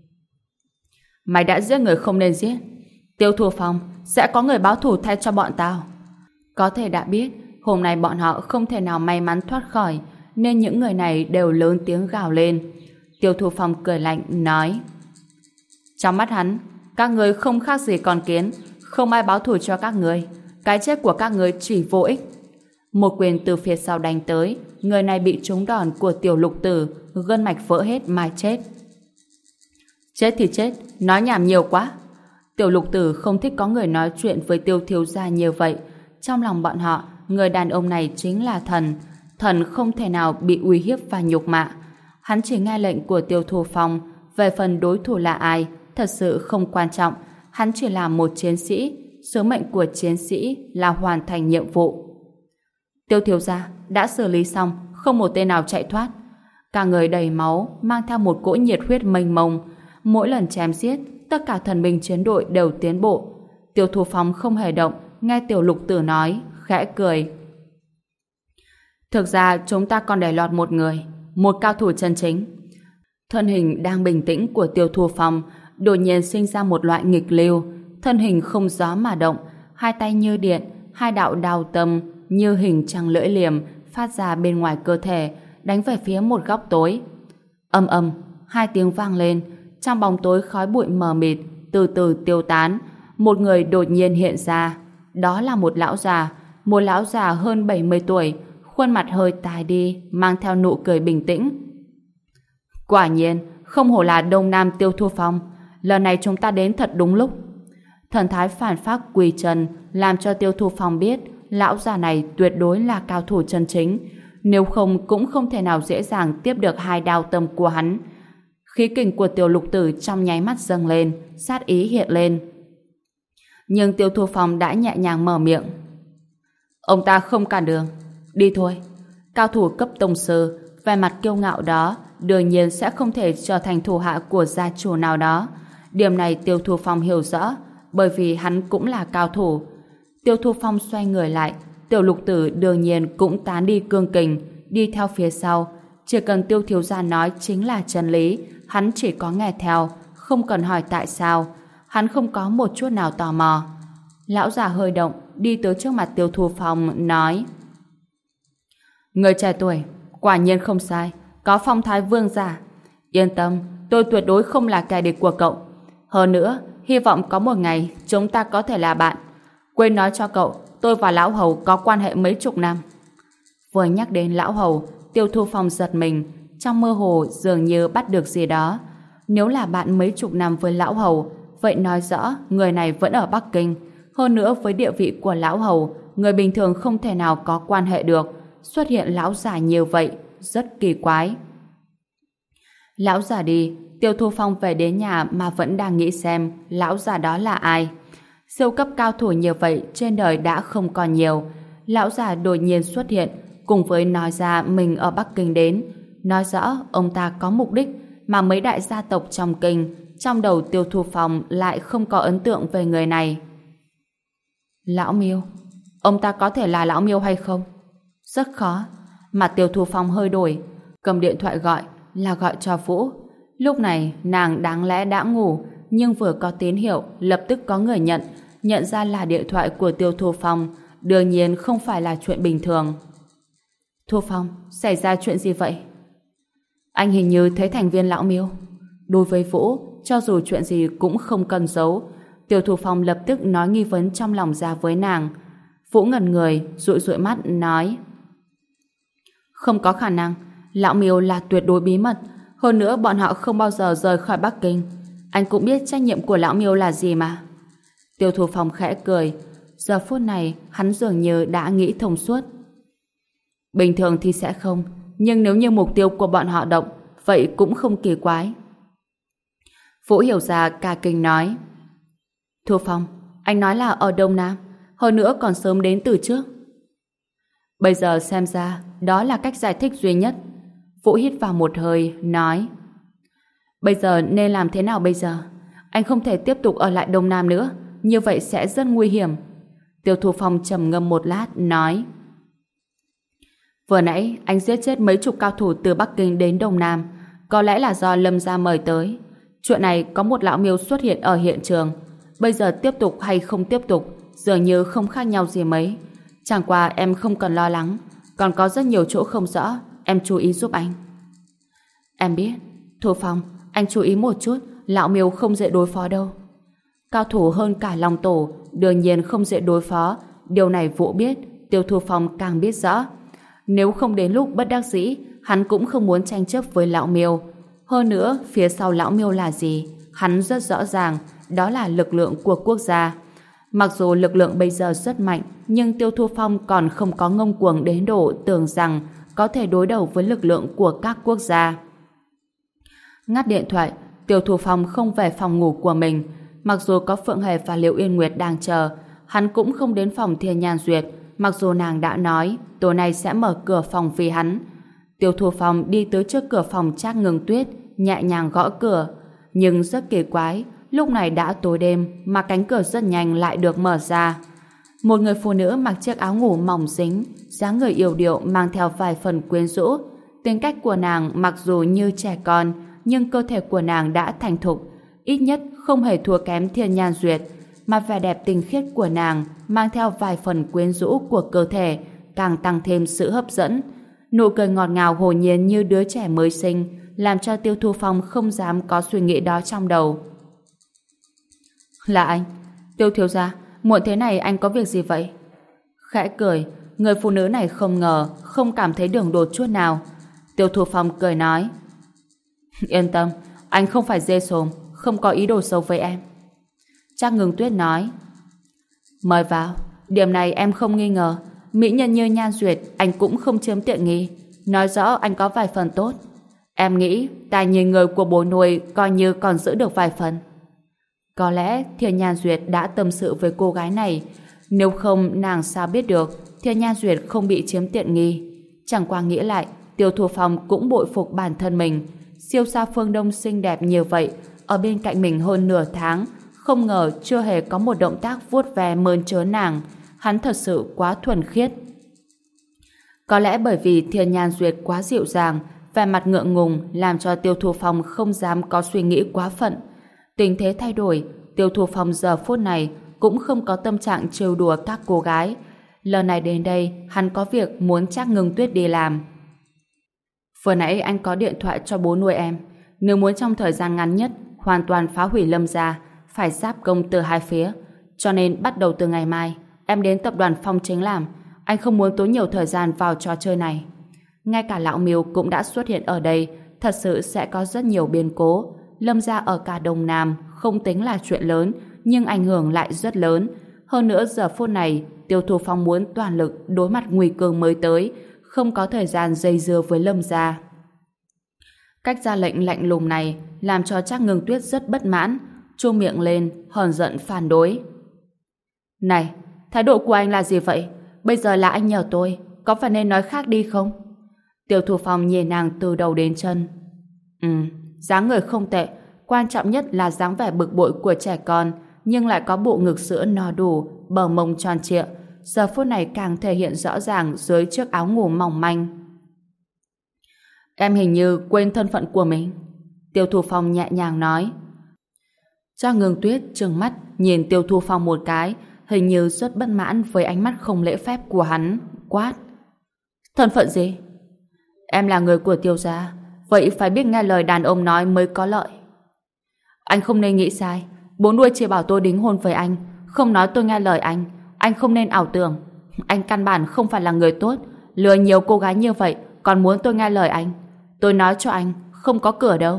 Mày đã giết người không nên giết. Tiêu Thu Phong, sẽ có người báo thù thay cho bọn tao. Có thể đã biết, hôm nay bọn họ không thể nào may mắn thoát khỏi, nên những người này đều lớn tiếng gào lên. Tiêu Thu Phong cười lạnh, nói: trong mắt hắn, các người không khác gì con kiến, không ai báo thù cho các người. Cái chết của các người chỉ vô ích. Một quyền từ phía sau đánh tới, người này bị trúng đòn của Tiểu Lục Tử, gân mạch vỡ hết mà chết. Chết thì chết, nói nhảm nhiều quá. Tiểu Lục Tử không thích có người nói chuyện với Tiêu thiếu gia như vậy. Trong lòng bọn họ, người đàn ông này chính là thần. Thần không thể nào bị uy hiếp và nhục mạ. Hắn chỉ nghe lệnh của Tiêu Thu Phong. Về phần đối thủ là ai, thật sự không quan trọng. Hắn chỉ là một chiến sĩ. Sứ mệnh của chiến sĩ là hoàn thành nhiệm vụ. Tiêu thiếu gia đã xử lý xong, không một tên nào chạy thoát. Cả người đầy máu, mang theo một cỗ nhiệt huyết mênh mông. Mỗi lần chém giết, tất cả thần binh chiến đội đều tiến bộ. Tiêu Thu Phong không hề động, nghe Tiểu Lục Tử nói, khẽ cười. Thực ra chúng ta còn để lọt một người, một cao thủ chân chính. Thân hình đang bình tĩnh của Tiêu Thu Phong đột nhiên sinh ra một loại nghịch lưu. Thân hình không gió mà động, hai tay như điện, hai đạo đao tâm như hình trăng lưỡi liềm phát ra bên ngoài cơ thể, đánh về phía một góc tối. Ầm ầm, hai tiếng vang lên, trong bóng tối khói bụi mờ mịt từ từ tiêu tán. Một người đột nhiên hiện ra, đó là một lão già hơn 70 tuổi, khuôn mặt hơi tái đi, mang theo nụ cười bình tĩnh. Quả nhiên, không hổ là Đông Nam Tiêu Thu Phong, lần này chúng ta đến thật đúng lúc. Thần thái phản phác quỳ chân làm cho Tiêu Thu Phong biết lão già này tuyệt đối là cao thủ chân chính, nếu không cũng không thể nào dễ dàng tiếp được hai đao tâm của hắn. Khí kình của Tiểu Lục Tử trong nháy mắt dâng lên, sát ý hiện lên. Nhưng Tiêu Thu Phong đã nhẹ nhàng mở miệng. Ông ta không cản đường, đi thôi. Cao thủ cấp tông sư, vẻ mặt kiêu ngạo đó đương nhiên sẽ không thể trở thành thủ hạ của gia chủ nào đó. Điểm này Tiêu Thu Phong hiểu rõ, bởi vì hắn cũng là cao thủ. Tiêu Thu Phong xoay người lại, Tiểu Lục Tử đương nhiên cũng tán đi cương kình, đi theo phía sau. Chỉ cần Tiêu thiếu gia nói chính là chân lý, hắn chỉ có nghe theo, không cần hỏi tại sao. Hắn không có một chút nào tò mò. Lão già hơi động, đi tới trước mặt Tiêu Thu Phong, nói: người trẻ tuổi, quả nhiên không sai, có phong thái vương giả. Yên tâm, tôi tuyệt đối không là kẻ địch của cậu. Hơn nữa, hy vọng có một ngày chúng ta có thể là bạn. Quên nói cho cậu, tôi và Lão Hầu có quan hệ mấy chục năm. Vừa nhắc đến Lão Hầu, Tiêu Thu Phong giật mình, trong mơ hồ dường như bắt được gì đó. Nếu là bạn mấy chục năm với Lão Hầu, vậy nói rõ người này vẫn ở Bắc Kinh. Hơn nữa với địa vị của Lão Hầu, người bình thường không thể nào có quan hệ được. Xuất hiện lão già như vậy, rất kỳ quái. Lão già đi, Tiêu Thu Phong về đến nhà mà vẫn đang nghĩ xem lão già đó là ai. Siêu cấp cao thủ như vậy trên đời đã không còn nhiều. Lão già đột nhiên xuất hiện, cùng với nói ra mình ở Bắc Kinh đến, nói rõ ông ta có mục đích mà mấy đại gia tộc trong kinh, trong đầu Tiêu Thu Phong lại không có ấn tượng về người này. Lão Miêu, ông ta có thể là Lão Miêu hay không? Rất khó. Mặt Tiêu Thu Phong hơi đổi, cầm điện thoại gọi, là gọi cho Vũ. Lúc này nàng đáng lẽ đã ngủ, nhưng vừa có tín hiệu lập tức có người nhận ra là điện thoại của Tiêu Thu Phong. Đương nhiên không phải là chuyện bình thường. Thu Phong, xảy ra chuyện gì vậy? Anh hình như thấy thành viên Lão Miêu. Đối với Vũ, cho dù chuyện gì cũng không cần giấu. Tiêu Thu Phong lập tức nói nghi vấn trong lòng ra với nàng. Vũ ngẩn người, dụi dụi mắt, nói: Không có khả năng, Lão Miêu là tuyệt đối bí mật, hơn nữa bọn họ không bao giờ rời khỏi Bắc Kinh. Anh cũng biết trách nhiệm của Lão Miêu là gì mà. Tiêu Thu Phong khẽ cười. Giờ phút này, hắn dường như đã nghĩ thông suốt. Bình thường thì sẽ không, nhưng nếu như mục tiêu của bọn họ động, vậy cũng không kỳ quái. Vũ hiểu ra cả kinh nói: Thu Phong, anh nói là ở Đông Nam, hơn nữa còn sớm đến từ trước. Bây giờ xem ra, đó là cách giải thích duy nhất. Vũ hít vào một hơi, nói: Bây giờ nên làm thế nào bây giờ? Anh không thể tiếp tục ở lại Đông Nam nữa, như vậy sẽ rất nguy hiểm. Tiêu Thu Phong trầm ngâm một lát, nói: Vừa nãy anh giết chết mấy chục cao thủ từ Bắc Kinh đến Đông Nam, có lẽ là do Lâm gia mời tới. Chuyện này có một lão miêu xuất hiện ở hiện trường. Bây giờ tiếp tục hay không tiếp tục dường như không khác nhau gì mấy. Chẳng qua em không cần lo lắng, còn có rất nhiều chỗ không rõ, em chú ý giúp anh. Em biết. Thu Phong, anh chú ý một chút, lão miêu không dễ đối phó đâu. Cao thủ hơn cả Long Tổ, đương nhiên không dễ đối phó. Điều này Vũ biết, Tiêu Thu Phong càng biết rõ. Nếu không đến lúc bất đắc dĩ, hắn cũng không muốn tranh chấp với lão miêu. Hơn nữa, phía sau lão miêu là gì? Hắn rất rõ ràng, đó là lực lượng của quốc gia. Mặc dù lực lượng bây giờ rất mạnh, nhưng Tiêu Thu Phong còn không có ngông cuồng đến độ tưởng rằng có thể đối đầu với lực lượng của các quốc gia. Ngắt điện thoại, Tiêu Thu Phong không về phòng ngủ của mình. Mặc dù có Phượng Hề và Liễu Yên Nguyệt đang chờ, hắn cũng không đến phòng Thiên Nhan Duyệt, mặc dù nàng đã nói tối nay sẽ mở cửa phòng vì hắn. Tiêu Thu Phong đi tới trước cửa phòng Trác Ngưng Tuyết, nhẹ nhàng gõ cửa. Nhưng rất kỳ quái, lúc này đã tối đêm mà cánh cửa rất nhanh lại được mở ra. Một người phụ nữ mặc chiếc áo ngủ mỏng dính, dáng người yểu điệu mang theo vài phần quyến rũ. Tính cách của nàng mặc dù như trẻ con, nhưng cơ thể của nàng đã thành thục, ít nhất không hề thua kém Thiên Nhan Duyệt, mà vẻ đẹp tinh khiết của nàng mang theo vài phần quyến rũ của cơ thể càng tăng thêm sự hấp dẫn. Nụ cười ngọt ngào hồn nhiên như đứa trẻ mới sinh làm cho Tiêu Thu Phong không dám có suy nghĩ đó trong đầu. Là anh. Tiêu thiếu gia, muộn thế này anh có việc gì vậy? Khẽ cười, người phụ nữ này không ngờ, không cảm thấy đường đột chút nào. Tiêu Thu Phong cười nói: Yên tâm, anh không phải dê sồm, không có ý đồ xấu với em. Trác Ngưng Tuyết nói: Mời vào, điểm này em không nghi ngờ. Mỹ nhân như Nhan Duyệt anh cũng không chiếm tiện nghi, nói rõ anh có vài phần tốt. Em nghĩ tài nhìn người của bố nuôi coi như còn giữ được vài phần. Có lẽ Thiên Nhan Duyệt đã tâm sự với cô gái này, nếu không nàng sao biết được Thiên Nhan Duyệt không bị chiếm tiện nghi. Chẳng qua nghĩ lại, Tiêu Thu Phong cũng bội phục bản thân mình. Siêu sa phương Đông xinh đẹp như vậy, ở bên cạnh mình hơn nửa tháng, không ngờ chưa hề có một động tác vuốt ve mơn trớn nàng. Hắn thật sự quá thuần khiết. Có lẽ bởi vì Thiên Nhan Duyệt quá dịu dàng, vẻ mặt ngượng ngùng làm cho Tiêu Thu Phong không dám có suy nghĩ quá phận. Tình thế thay đổi, Tiêu Thu Phong giờ phút này cũng không có tâm trạng trêu đùa các cô gái. Lần này đến đây, hắn có việc muốn Trác Ngưng Tuyết đi làm. Vừa nãy anh có điện thoại cho bố nuôi em. Nếu muốn trong thời gian ngắn nhất hoàn toàn phá hủy Lâm gia, phải giáp công từ hai phía. Cho nên bắt đầu từ ngày mai, em đến tập đoàn Phong Chính làm. Anh không muốn tốn nhiều thời gian vào trò chơi này. Ngay cả lão Miêu cũng đã xuất hiện ở đây, thật sự sẽ có rất nhiều biến cố. Lâm gia ở cả Đông Nam không tính là chuyện lớn, nhưng ảnh hưởng lại rất lớn. Hơn nữa giờ phút này, Tiêu Thu Phong muốn toàn lực đối mặt nguy cơ mới tới, không có thời gian dây dưa với Lâm gia. Cách ra lệnh lạnh lùng này làm cho Trác Ngưng Tuyết rất bất mãn, chu miệng lên, hờn giận phản đối. Này, thái độ của anh là gì vậy? Bây giờ là anh nhờ tôi, có phải nên nói khác đi không? Tiêu Thu Phong nhìn nàng từ đầu đến chân. Dáng người không tệ, quan trọng nhất là dáng vẻ bực bội của trẻ con, nhưng lại có bộ ngực sữa no đủ, bờ mông tròn trịa, giờ phút này càng thể hiện rõ ràng dưới chiếc áo ngủ mỏng manh. Em hình như quên thân phận của mình. Tiêu Thu Phong nhẹ nhàng nói. Trác Ngưng Tuyết trừng mắt nhìn Tiêu Thu Phong một cái, hình như rất bất mãn với ánh mắt không lễ phép của hắn, quát: Thân phận gì? Em là người của Tiêu gia, vậy phải biết nghe lời đàn ông nói mới có lợi. Anh không nên nghĩ sai, Bố nuôi chỉ bảo tôi đính hôn với anh, không nói tôi nghe lời anh không nên ảo tưởng. Anh căn bản không phải là người tốt, lừa nhiều cô gái như vậy còn muốn tôi nghe lời anh. Tôi nói cho anh, không có cửa đâu.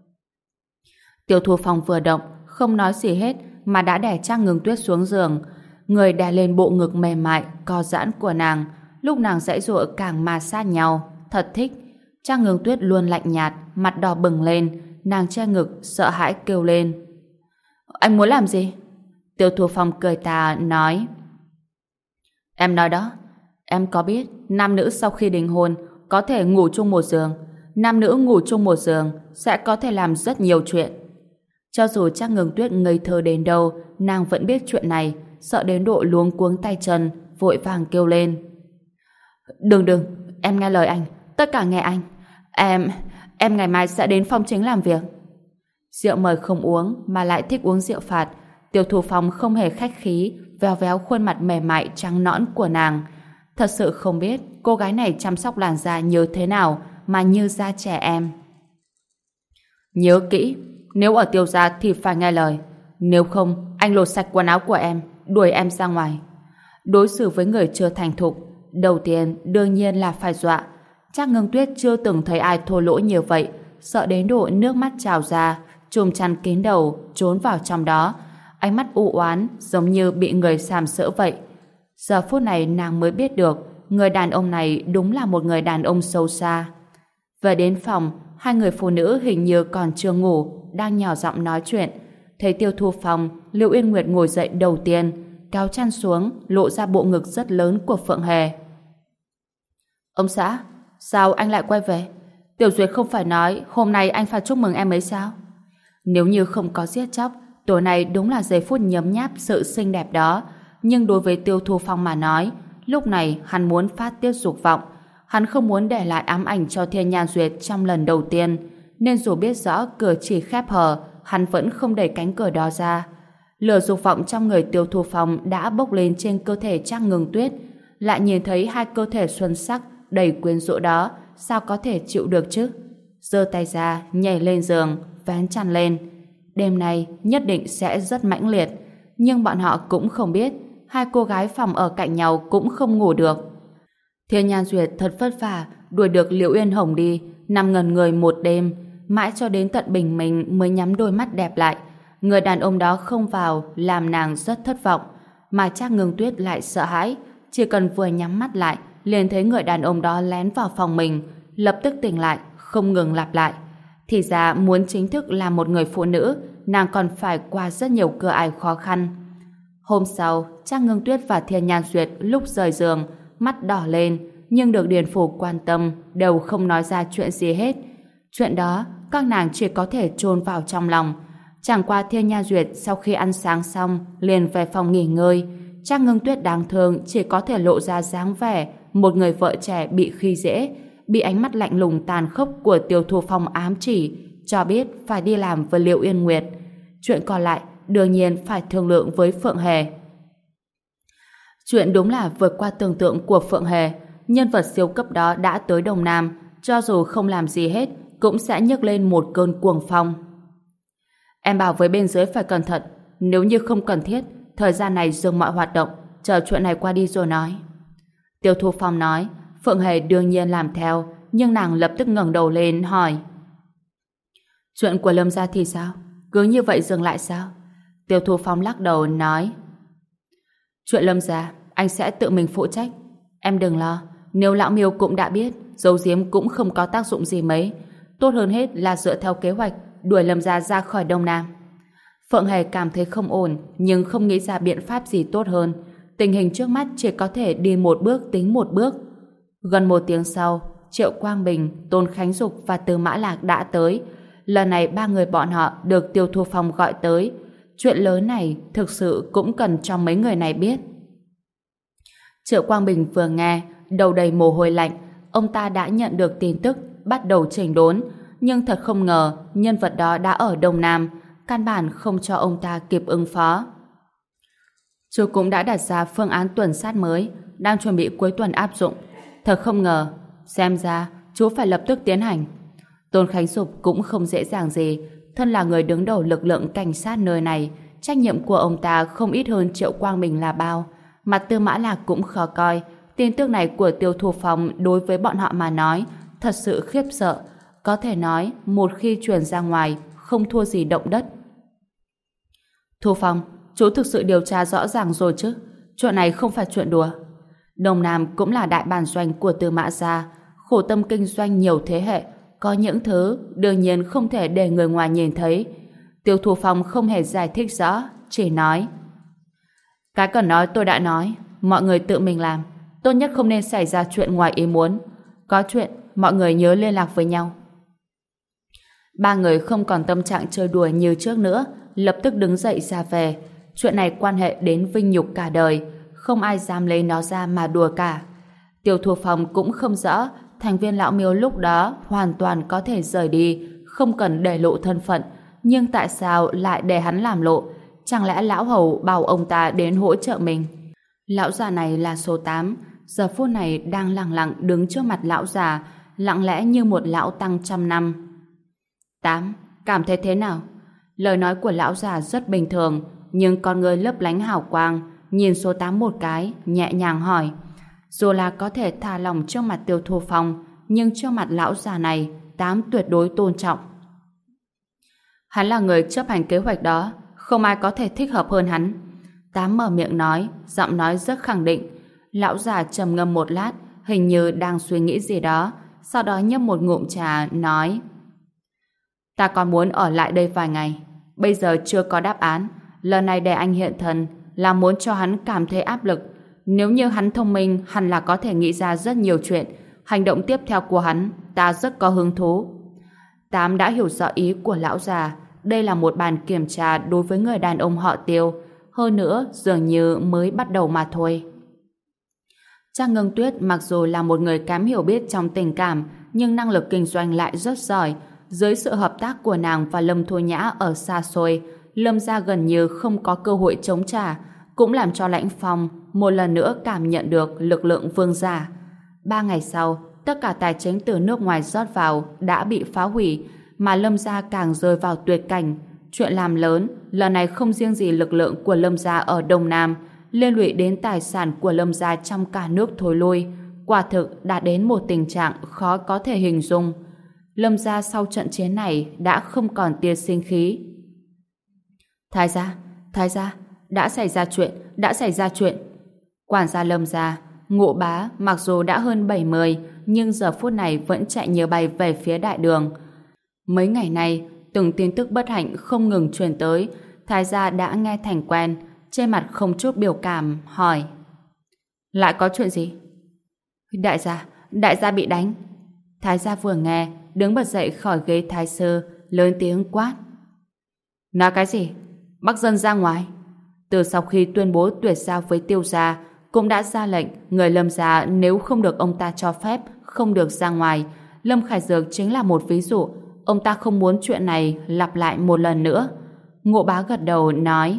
Tiêu Thu Phong vừa động, không nói gì hết mà đã đè Trác Ngưng Tuyết xuống giường, người đè lên bộ ngực mềm mại co giãn của nàng. Lúc nàng giãy giụa càng ma sát nhau, thật thích. Trác Ngưng Tuyết luôn lạnh nhạt, mặt đỏ bừng lên, nàng che ngực sợ hãi kêu lên. Anh muốn làm gì? Tiêu Thu Phong cười tà nói. Em nói đó, em có biết nam nữ sau khi đính hôn có thể ngủ chung một giường, nam nữ ngủ chung một giường sẽ có thể làm rất nhiều chuyện. Cho dù Trác Ngưng Tuyết ngây thơ đến đâu, nàng vẫn biết chuyện này, sợ đến độ luống cuống tay chân, vội vàng kêu lên. Đừng, em nghe lời anh, tất cả nghe anh. Em ngày mai sẽ đến phòng chính làm việc. Rượu mời không uống mà lại thích uống rượu phạt. Tiêu Thu Phong không hề khách khí, véo véo khuôn mặt mềm mại trắng nõn của nàng. Thật sự không biết cô gái này chăm sóc làn da như thế nào mà như da trẻ em. Nhớ kỹ, nếu ở Tiêu gia thì phải nghe lời, nếu không anh lột sạch quần áo của em, đuổi em ra ngoài. Đối xử với người chưa thành thục, đầu tiên đương nhiên là phải dọa. Trác Ngưng Tuyết chưa từng thấy ai thô lỗ như vậy, sợ đến độ nước mắt trào ra, chùm chăn kín đầu, trốn vào trong đó, ánh mắt u oán giống như bị người sàm sỡ vậy. Giờ phút này nàng mới biết được người đàn ông này đúng là một người đàn ông sâu xa. Về đến phòng, hai người phụ nữ hình như còn chưa ngủ, đang nhỏ giọng nói chuyện. Thấy Tiêu Thu Phong, Lưu Yên Nguyệt ngồi dậy đầu tiên, kéo chăn xuống, lộ ra bộ ngực rất lớn của Phượng Hề. Ông xã, sao anh lại quay về? Tiểu Duyệt không phải nói hôm nay anh phải chúc mừng em ấy sao? Nếu như không có giết chóc, tối nay đúng là giây phút nhấm nháp sự xinh đẹp đó. Nhưng đối với Tiêu Thu Phong mà nói, lúc này hắn muốn phát tiết dục vọng. Hắn không muốn để lại ám ảnh cho Thiên Nhan Duyệt trong lần đầu tiên, nên dù biết rõ cửa chỉ khép hờ, hắn vẫn không đẩy cánh cửa đó ra. Lửa dục vọng trong người Tiêu Thu Phong đã bốc lên trên cơ thể Trác Ngưng Tuyết, lại nhìn thấy hai cơ thể xuân sắc đầy quyến rũ đó, sao có thể chịu được chứ? Giơ tay ra, nhảy lên giường, vén chăn lên. Đêm nay nhất định sẽ rất mãnh liệt, nhưng bọn họ cũng không biết hai cô gái phòng ở cạnh nhau cũng không ngủ được. Thiên Nhan Duyệt thật vất vả đuổi được Liễu Uyên Hồng đi, nằm ngẩn người một đêm, mãi cho đến tận bình minh mới nhắm đôi mắt đẹp lại. Người đàn ông đó không vào làm nàng rất thất vọng, mà Trác Ngưng Tuyết lại sợ hãi, chỉ cần vừa nhắm mắt lại liền thấy người đàn ông đó lén vào phòng mình, lập tức tỉnh lại, không ngừng lặp lại. Thì ra muốn chính thức làm một người phụ nữ, nàng còn phải qua rất nhiều cửa ải khó khăn. Hôm sau, Trác Ngưng Tuyết và Thiên Nhan Duyệt lúc rời giường, mắt đỏ lên, nhưng được Điền Phủ quan tâm, đều không nói ra chuyện gì hết. Chuyện đó, các nàng chỉ có thể chôn vào trong lòng. Chẳng qua Thiên Nhan Duyệt sau khi ăn sáng xong, liền về phòng nghỉ ngơi. Trác Ngưng Tuyết đáng thương chỉ có thể lộ ra dáng vẻ một người vợ trẻ bị khi dễ, bị ánh mắt lạnh lùng tàn khốc của Tiêu Thu Phong ám chỉ, cho biết phải đi làm với Liễu Yên Nguyệt. Chuyện còn lại đương nhiên phải thương lượng với Phượng Hề. Chuyện đúng là vượt qua tưởng tượng của Phượng Hề. Nhân vật siêu cấp đó đã tới Đông Nam, cho dù không làm gì hết cũng sẽ nhấc lên một cơn cuồng phong. Em bảo với bên dưới phải cẩn thận, nếu như không cần thiết, thời gian này dừng mọi hoạt động, chờ chuyện này qua đi rồi nói. Tiêu Thu Phong nói. Phượng Hề đương nhiên làm theo, nhưng nàng lập tức ngẩng đầu lên hỏi: chuyện của Lâm gia thì sao? Cứ như vậy dừng lại sao? Tiêu Thu Phong lắc đầu nói: chuyện Lâm gia anh sẽ tự mình phụ trách, em đừng lo. Nếu lão Miêu cũng đã biết, giấu giếm cũng không có tác dụng gì mấy. Tốt hơn hết là dựa theo kế hoạch đuổi Lâm gia ra khỏi Đông Nam. Phượng Hề cảm thấy không ổn, nhưng không nghĩ ra biện pháp gì tốt hơn. Tình hình trước mắt chỉ có thể đi một bước tính một bước. Gần một tiếng sau, Triệu Quang Bình, Tôn Khánh Dục và Tư Mã Lạc đã tới. Lần này ba người bọn họ được Tiêu Thu Phong gọi tới. Chuyện lớn này thực sự cũng cần cho mấy người này biết. Triệu Quang Bình vừa nghe, đầu đầy mồ hôi lạnh. Ông ta đã nhận được tin tức, bắt đầu chỉnh đốn. Nhưng thật không ngờ, nhân vật đó đã ở Đông Nam, căn bản không cho ông ta kịp ứng phó. Chú cũng đã đặt ra phương án tuần sát mới, đang chuẩn bị cuối tuần áp dụng. Thật không ngờ, xem ra chú phải lập tức tiến hành. Tôn Khánh Dục cũng không dễ dàng gì, thân là người đứng đầu lực lượng cảnh sát nơi này, trách nhiệm của ông ta không ít hơn Triệu Quang Bình là bao. Mặt Tư Mã Lạc cũng khó coi. Tin tức này của Tiêu Thu Phong đối với bọn họ mà nói thật sự khiếp sợ. Có thể nói một khi truyền ra ngoài không thua gì động đất. Thu Phong, chú thực sự điều tra rõ ràng rồi chứ? Chuyện này không phải chuyện đùa. Đông Nam cũng là đại bản doanh của Tư Mã gia, khổ tâm kinh doanh nhiều thế hệ, có những thứ đương nhiên không thể để người ngoài nhìn thấy. Tiêu Thu Phong không hề giải thích rõ, chỉ nói: cái cần nói tôi đã nói, mọi người tự mình làm, tốt nhất không nên xảy ra chuyện ngoài ý muốn. Có chuyện, mọi người nhớ liên lạc với nhau. Ba người không còn tâm trạng chơi đùa như trước nữa, lập tức đứng dậy ra về. Chuyện này quan hệ đến vinh nhục cả đời, không ai dám lấy nó ra mà đùa cả. Tiêu Thu Phong cũng không rõ thành viên lão Miêu lúc đó hoàn toàn có thể rời đi, không cần để lộ thân phận, nhưng tại sao lại để hắn làm lộ? Chẳng lẽ lão hầu bảo ông ta đến hỗ trợ mình? Lão già này là số 8, giờ phút này đang lặng lặng đứng trước mặt lão già, lặng lẽ như một lão tăng trăm năm. 8, cảm thấy thế nào? Lời nói của lão già rất bình thường, nhưng con người lấp lánh hào quang, nhìn số 8 một cái, nhẹ nhàng hỏi. Dù là có thể thả lòng trước mặt Tiêu Thu Phong, nhưng trước mặt lão già này, 8 tuyệt đối tôn trọng. Hắn là người chấp hành kế hoạch đó, không ai có thể thích hợp hơn hắn. 8 mở miệng nói, giọng nói rất khẳng định. Lão già trầm ngâm một lát, hình như đang suy nghĩ gì đó, sau đó nhấp một ngụm trà, nói: ta còn muốn ở lại đây vài ngày, bây giờ chưa có đáp án. Lần này để anh hiện thân là muốn cho hắn cảm thấy áp lực. Nếu như hắn thông minh, hẳn là có thể nghĩ ra rất nhiều chuyện. Hành động tiếp theo của hắn, ta rất có hứng thú. 8 đã hiểu rõ ý của lão già. Đây là một bàn kiểm tra đối với người đàn ông họ Tiêu. Hơn nữa, dường như mới bắt đầu mà thôi. Trang Ngưng Tuyết mặc dù là một người kém hiểu biết trong tình cảm, nhưng năng lực kinh doanh lại rất giỏi. Dưới sự hợp tác của nàng và Lâm Thu Nhã ở xa xôi, Lâm gia gần như không có cơ hội chống trả, cũng làm cho Lãnh Phong một lần nữa cảm nhận được lực lượng vương gia. 3 ngày sau, tất cả tài chính từ nước ngoài rót vào đã bị phá hủy, mà Lâm gia càng rơi vào tuyệt cảnh. Chuyện làm lớn, lần này không riêng gì lực lượng của Lâm gia ở Đông Nam, liên lụy đến tài sản của Lâm gia trong cả nước thối lui, quả thực đã đến một tình trạng khó có thể hình dung. Lâm gia sau trận chiến này đã không còn tia sinh khí. Thái gia, đã xảy ra chuyện. Quản gia Lâm gia, Ngộ Bá mặc dù đã hơn 70, nhưng giờ phút này vẫn chạy như bay về phía đại đường. Mấy ngày nay, từng tin tức bất hạnh không ngừng truyền tới, Thái gia đã nghe thành quen, trên mặt không chút biểu cảm, hỏi: lại có chuyện gì? Đại gia bị đánh. Thái gia vừa nghe, đứng bật dậy khỏi ghế thái sư, lớn tiếng quát: nói cái gì? Bắc dân ra ngoài. Từ sau khi tuyên bố tuyệt giao với Tiêu gia, cũng đã ra lệnh người Lâm gia nếu không được ông ta cho phép không được ra ngoài. Lâm Khải Dược chính là một ví dụ. Ông ta không muốn chuyện này lặp lại một lần nữa. Ngộ Bá gật đầu nói: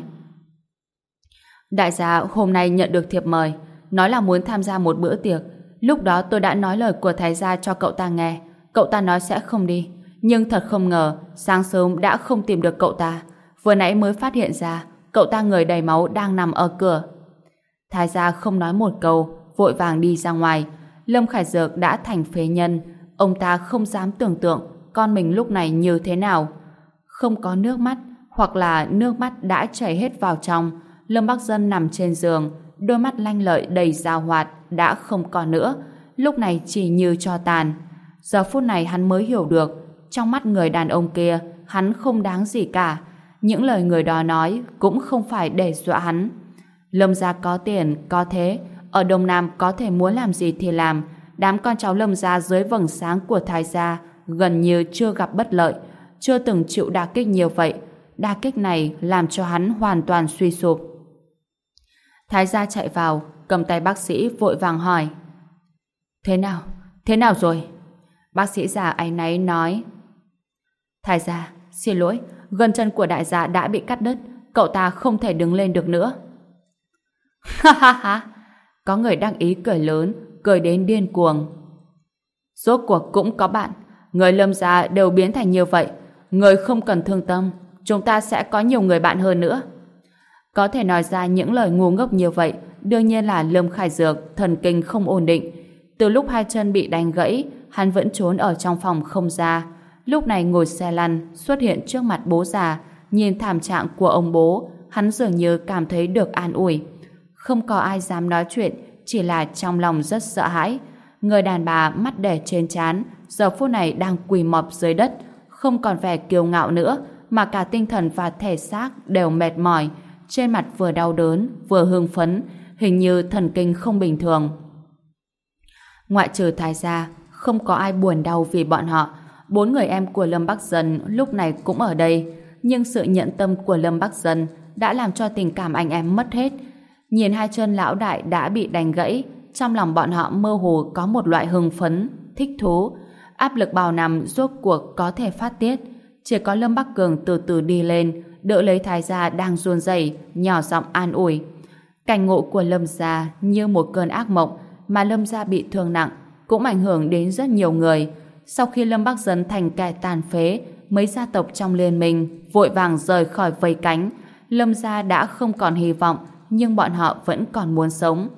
đại gia hôm nay nhận được thiệp mời, nói là muốn tham gia một bữa tiệc. Lúc đó tôi đã nói lời của thái gia cho cậu ta nghe. Cậu ta nói sẽ không đi, nhưng thật không ngờ sáng sớm đã không tìm được cậu ta. Vừa nãy mới phát hiện ra cậu ta người đầy máu đang nằm ở cửa. Thái gia không nói một câu, vội vàng đi ra ngoài. Lâm Khải Dược đã thành phế nhân, ông ta không dám tưởng tượng con mình lúc này như thế nào. Không có nước mắt, hoặc là nước mắt đã chảy hết vào trong. Lâm Bắc Dân nằm trên giường, đôi mắt lanh lợi đầy dao hoạt đã không còn nữa, lúc này chỉ như tro tàn. Giờ phút này hắn mới hiểu được, trong mắt người đàn ông kia, hắn không đáng gì cả. Những lời người đó nói cũng không phải để dọa hắn. Lâm gia có tiền, có thế, ở Đông Nam có thể muốn làm gì thì làm. Đám con cháu Lâm gia dưới vầng sáng của Thái gia gần như chưa gặp bất lợi, chưa từng chịu đả kích nhiều vậy. Đả kích này làm cho hắn hoàn toàn suy sụp. Thái gia chạy vào, cầm tay bác sĩ vội vàng hỏi: Thế nào rồi? Bác sĩ già áy náy nói: Thái gia, xin lỗi, gân chân của đại gia đã bị cắt đứt, cậu ta không thể đứng lên được nữa. Ha ha ha! Có người đắc ý cười lớn, cười đến điên cuồng. Rốt cuộc cũng có bạn, người Lâm gia đều biến thành như vậy, người không cần thương tâm, chúng ta sẽ có nhiều người bạn hơn nữa. Có thể nói ra những lời ngu ngốc như vậy, đương nhiên là Lâm Khải Dược thần kinh không ổn định. Từ lúc hai chân bị đánh gãy, hắn vẫn trốn ở trong phòng không ra. Lúc này ngồi xe lăn xuất hiện trước mặt bố già, nhìn thảm trạng của ông bố, hắn dường như cảm thấy được an ủi. Không có ai dám nói chuyện, chỉ là trong lòng rất sợ hãi. Người đàn bà mắt đè trên trán, giờ phút này đang quỳ mọp dưới đất, không còn vẻ kiêu ngạo nữa, mà cả tinh thần và thể xác đều mệt mỏi, trên mặt vừa đau đớn, vừa hưng phấn, hình như thần kinh không bình thường. Ngoại trừ Thái gia, không có ai buồn đau vì bọn họ. 4 người em của Lâm Bắc Dân lúc này cũng ở đây, nhưng sự nhận tâm của Lâm Bắc Dân đã làm cho tình cảm anh em mất hết. Nhìn hai chân lão đại đã bị đánh gãy, trong lòng bọn họ mơ hồ có một loại hưng phấn, thích thú. Áp lực bao năm rốt cuộc có thể phát tiết. Chỉ có Lâm Bắc Cường từ từ đi lên, đỡ lấy Thái gia đang run rẩy, nhỏ giọng an ủi. Cảnh ngộ của Lâm gia như một cơn ác mộng, mà Lâm gia bị thương nặng cũng ảnh hưởng đến rất nhiều người. Sau khi Lâm Bắc Dân thành kẻ tàn phế, mấy gia tộc trong liên minh vội vàng rời khỏi vây cánh. Lâm gia đã không còn hy vọng, nhưng bọn họ vẫn còn muốn sống.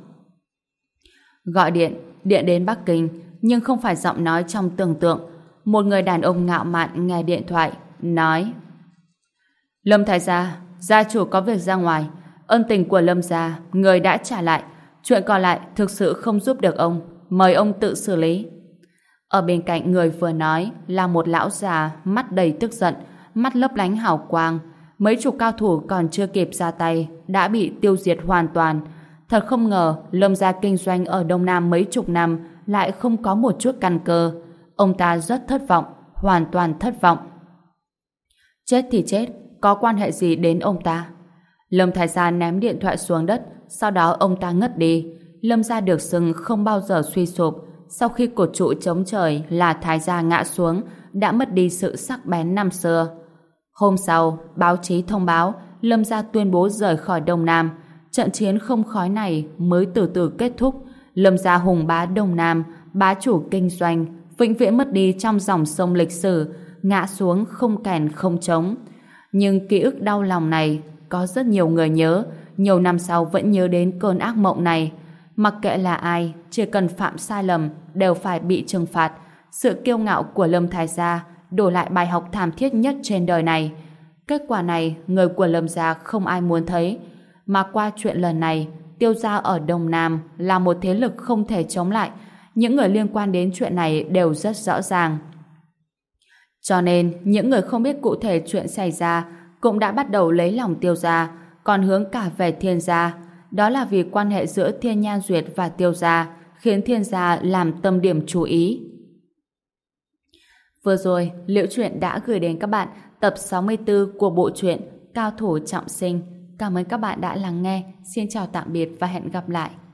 Gọi điện đến Bắc Kinh, nhưng không phải giọng nói trong tưởng tượng. Một người đàn ông ngạo mạn nghe điện thoại, nói: Lâm Thái gia, gia chủ có việc ra ngoài. Ân tình của Lâm gia, người đã trả lại. Chuyện còn lại thực sự không giúp được ông. Mời ông tự xử lý. Ở bên cạnh người vừa nói là một lão già, mắt đầy tức giận, mắt lấp lánh hào quang. Mấy chục cao thủ còn chưa kịp ra tay đã bị tiêu diệt hoàn toàn. Thật không ngờ Lâm gia kinh doanh ở Đông Nam mấy chục năm lại không có một chút căn cơ. Ông ta rất thất vọng, hoàn toàn thất vọng. Chết thì chết, có quan hệ gì đến ông ta? Lâm Thái gia ném điện thoại xuống đất, sau đó ông ta ngất đi. Lâm gia được xưng không bao giờ suy sụp. Sau khi cột trụ chống trời là Thái gia ngã xuống, đã mất đi sự sắc bén năm xưa. Hôm sau, báo chí thông báo Lâm gia tuyên bố rời khỏi Đông Nam. Trận chiến không khói này mới từ từ kết thúc. Lâm gia hùng bá Đông Nam, bá chủ kinh doanh, vĩnh viễn mất đi trong dòng sông lịch sử, ngã xuống không kèn không trống. Nhưng ký ức đau lòng này có rất nhiều người nhớ, nhiều năm sau vẫn nhớ đến cơn ác mộng này. Mặc kệ là ai, chỉ cần phạm sai lầm đều phải bị trừng phạt. Sự kiêu ngạo của Lâm Thái gia đổi lại bài học thảm thiết nhất trên đời này. Kết quả này người của Lâm gia không ai muốn thấy. Mà qua chuyện lần này, Tiêu gia ở Đông Nam là một thế lực không thể chống lại. Những người liên quan đến chuyện này đều rất rõ ràng. Cho nên những người không biết cụ thể chuyện xảy ra cũng đã bắt đầu lấy lòng Tiêu gia, còn hướng cả về Thiên gia. Đó là vì quan hệ giữa Thiên Nhan Duyệt và Tiêu gia khiến Thiên gia làm tâm điểm chú ý. Vừa rồi, Liễu Chuyện đã gửi đến các bạn tập 64 của bộ truyện Cao thủ trọng sinh. Cảm ơn các bạn đã lắng nghe. Xin chào tạm biệt và hẹn gặp lại.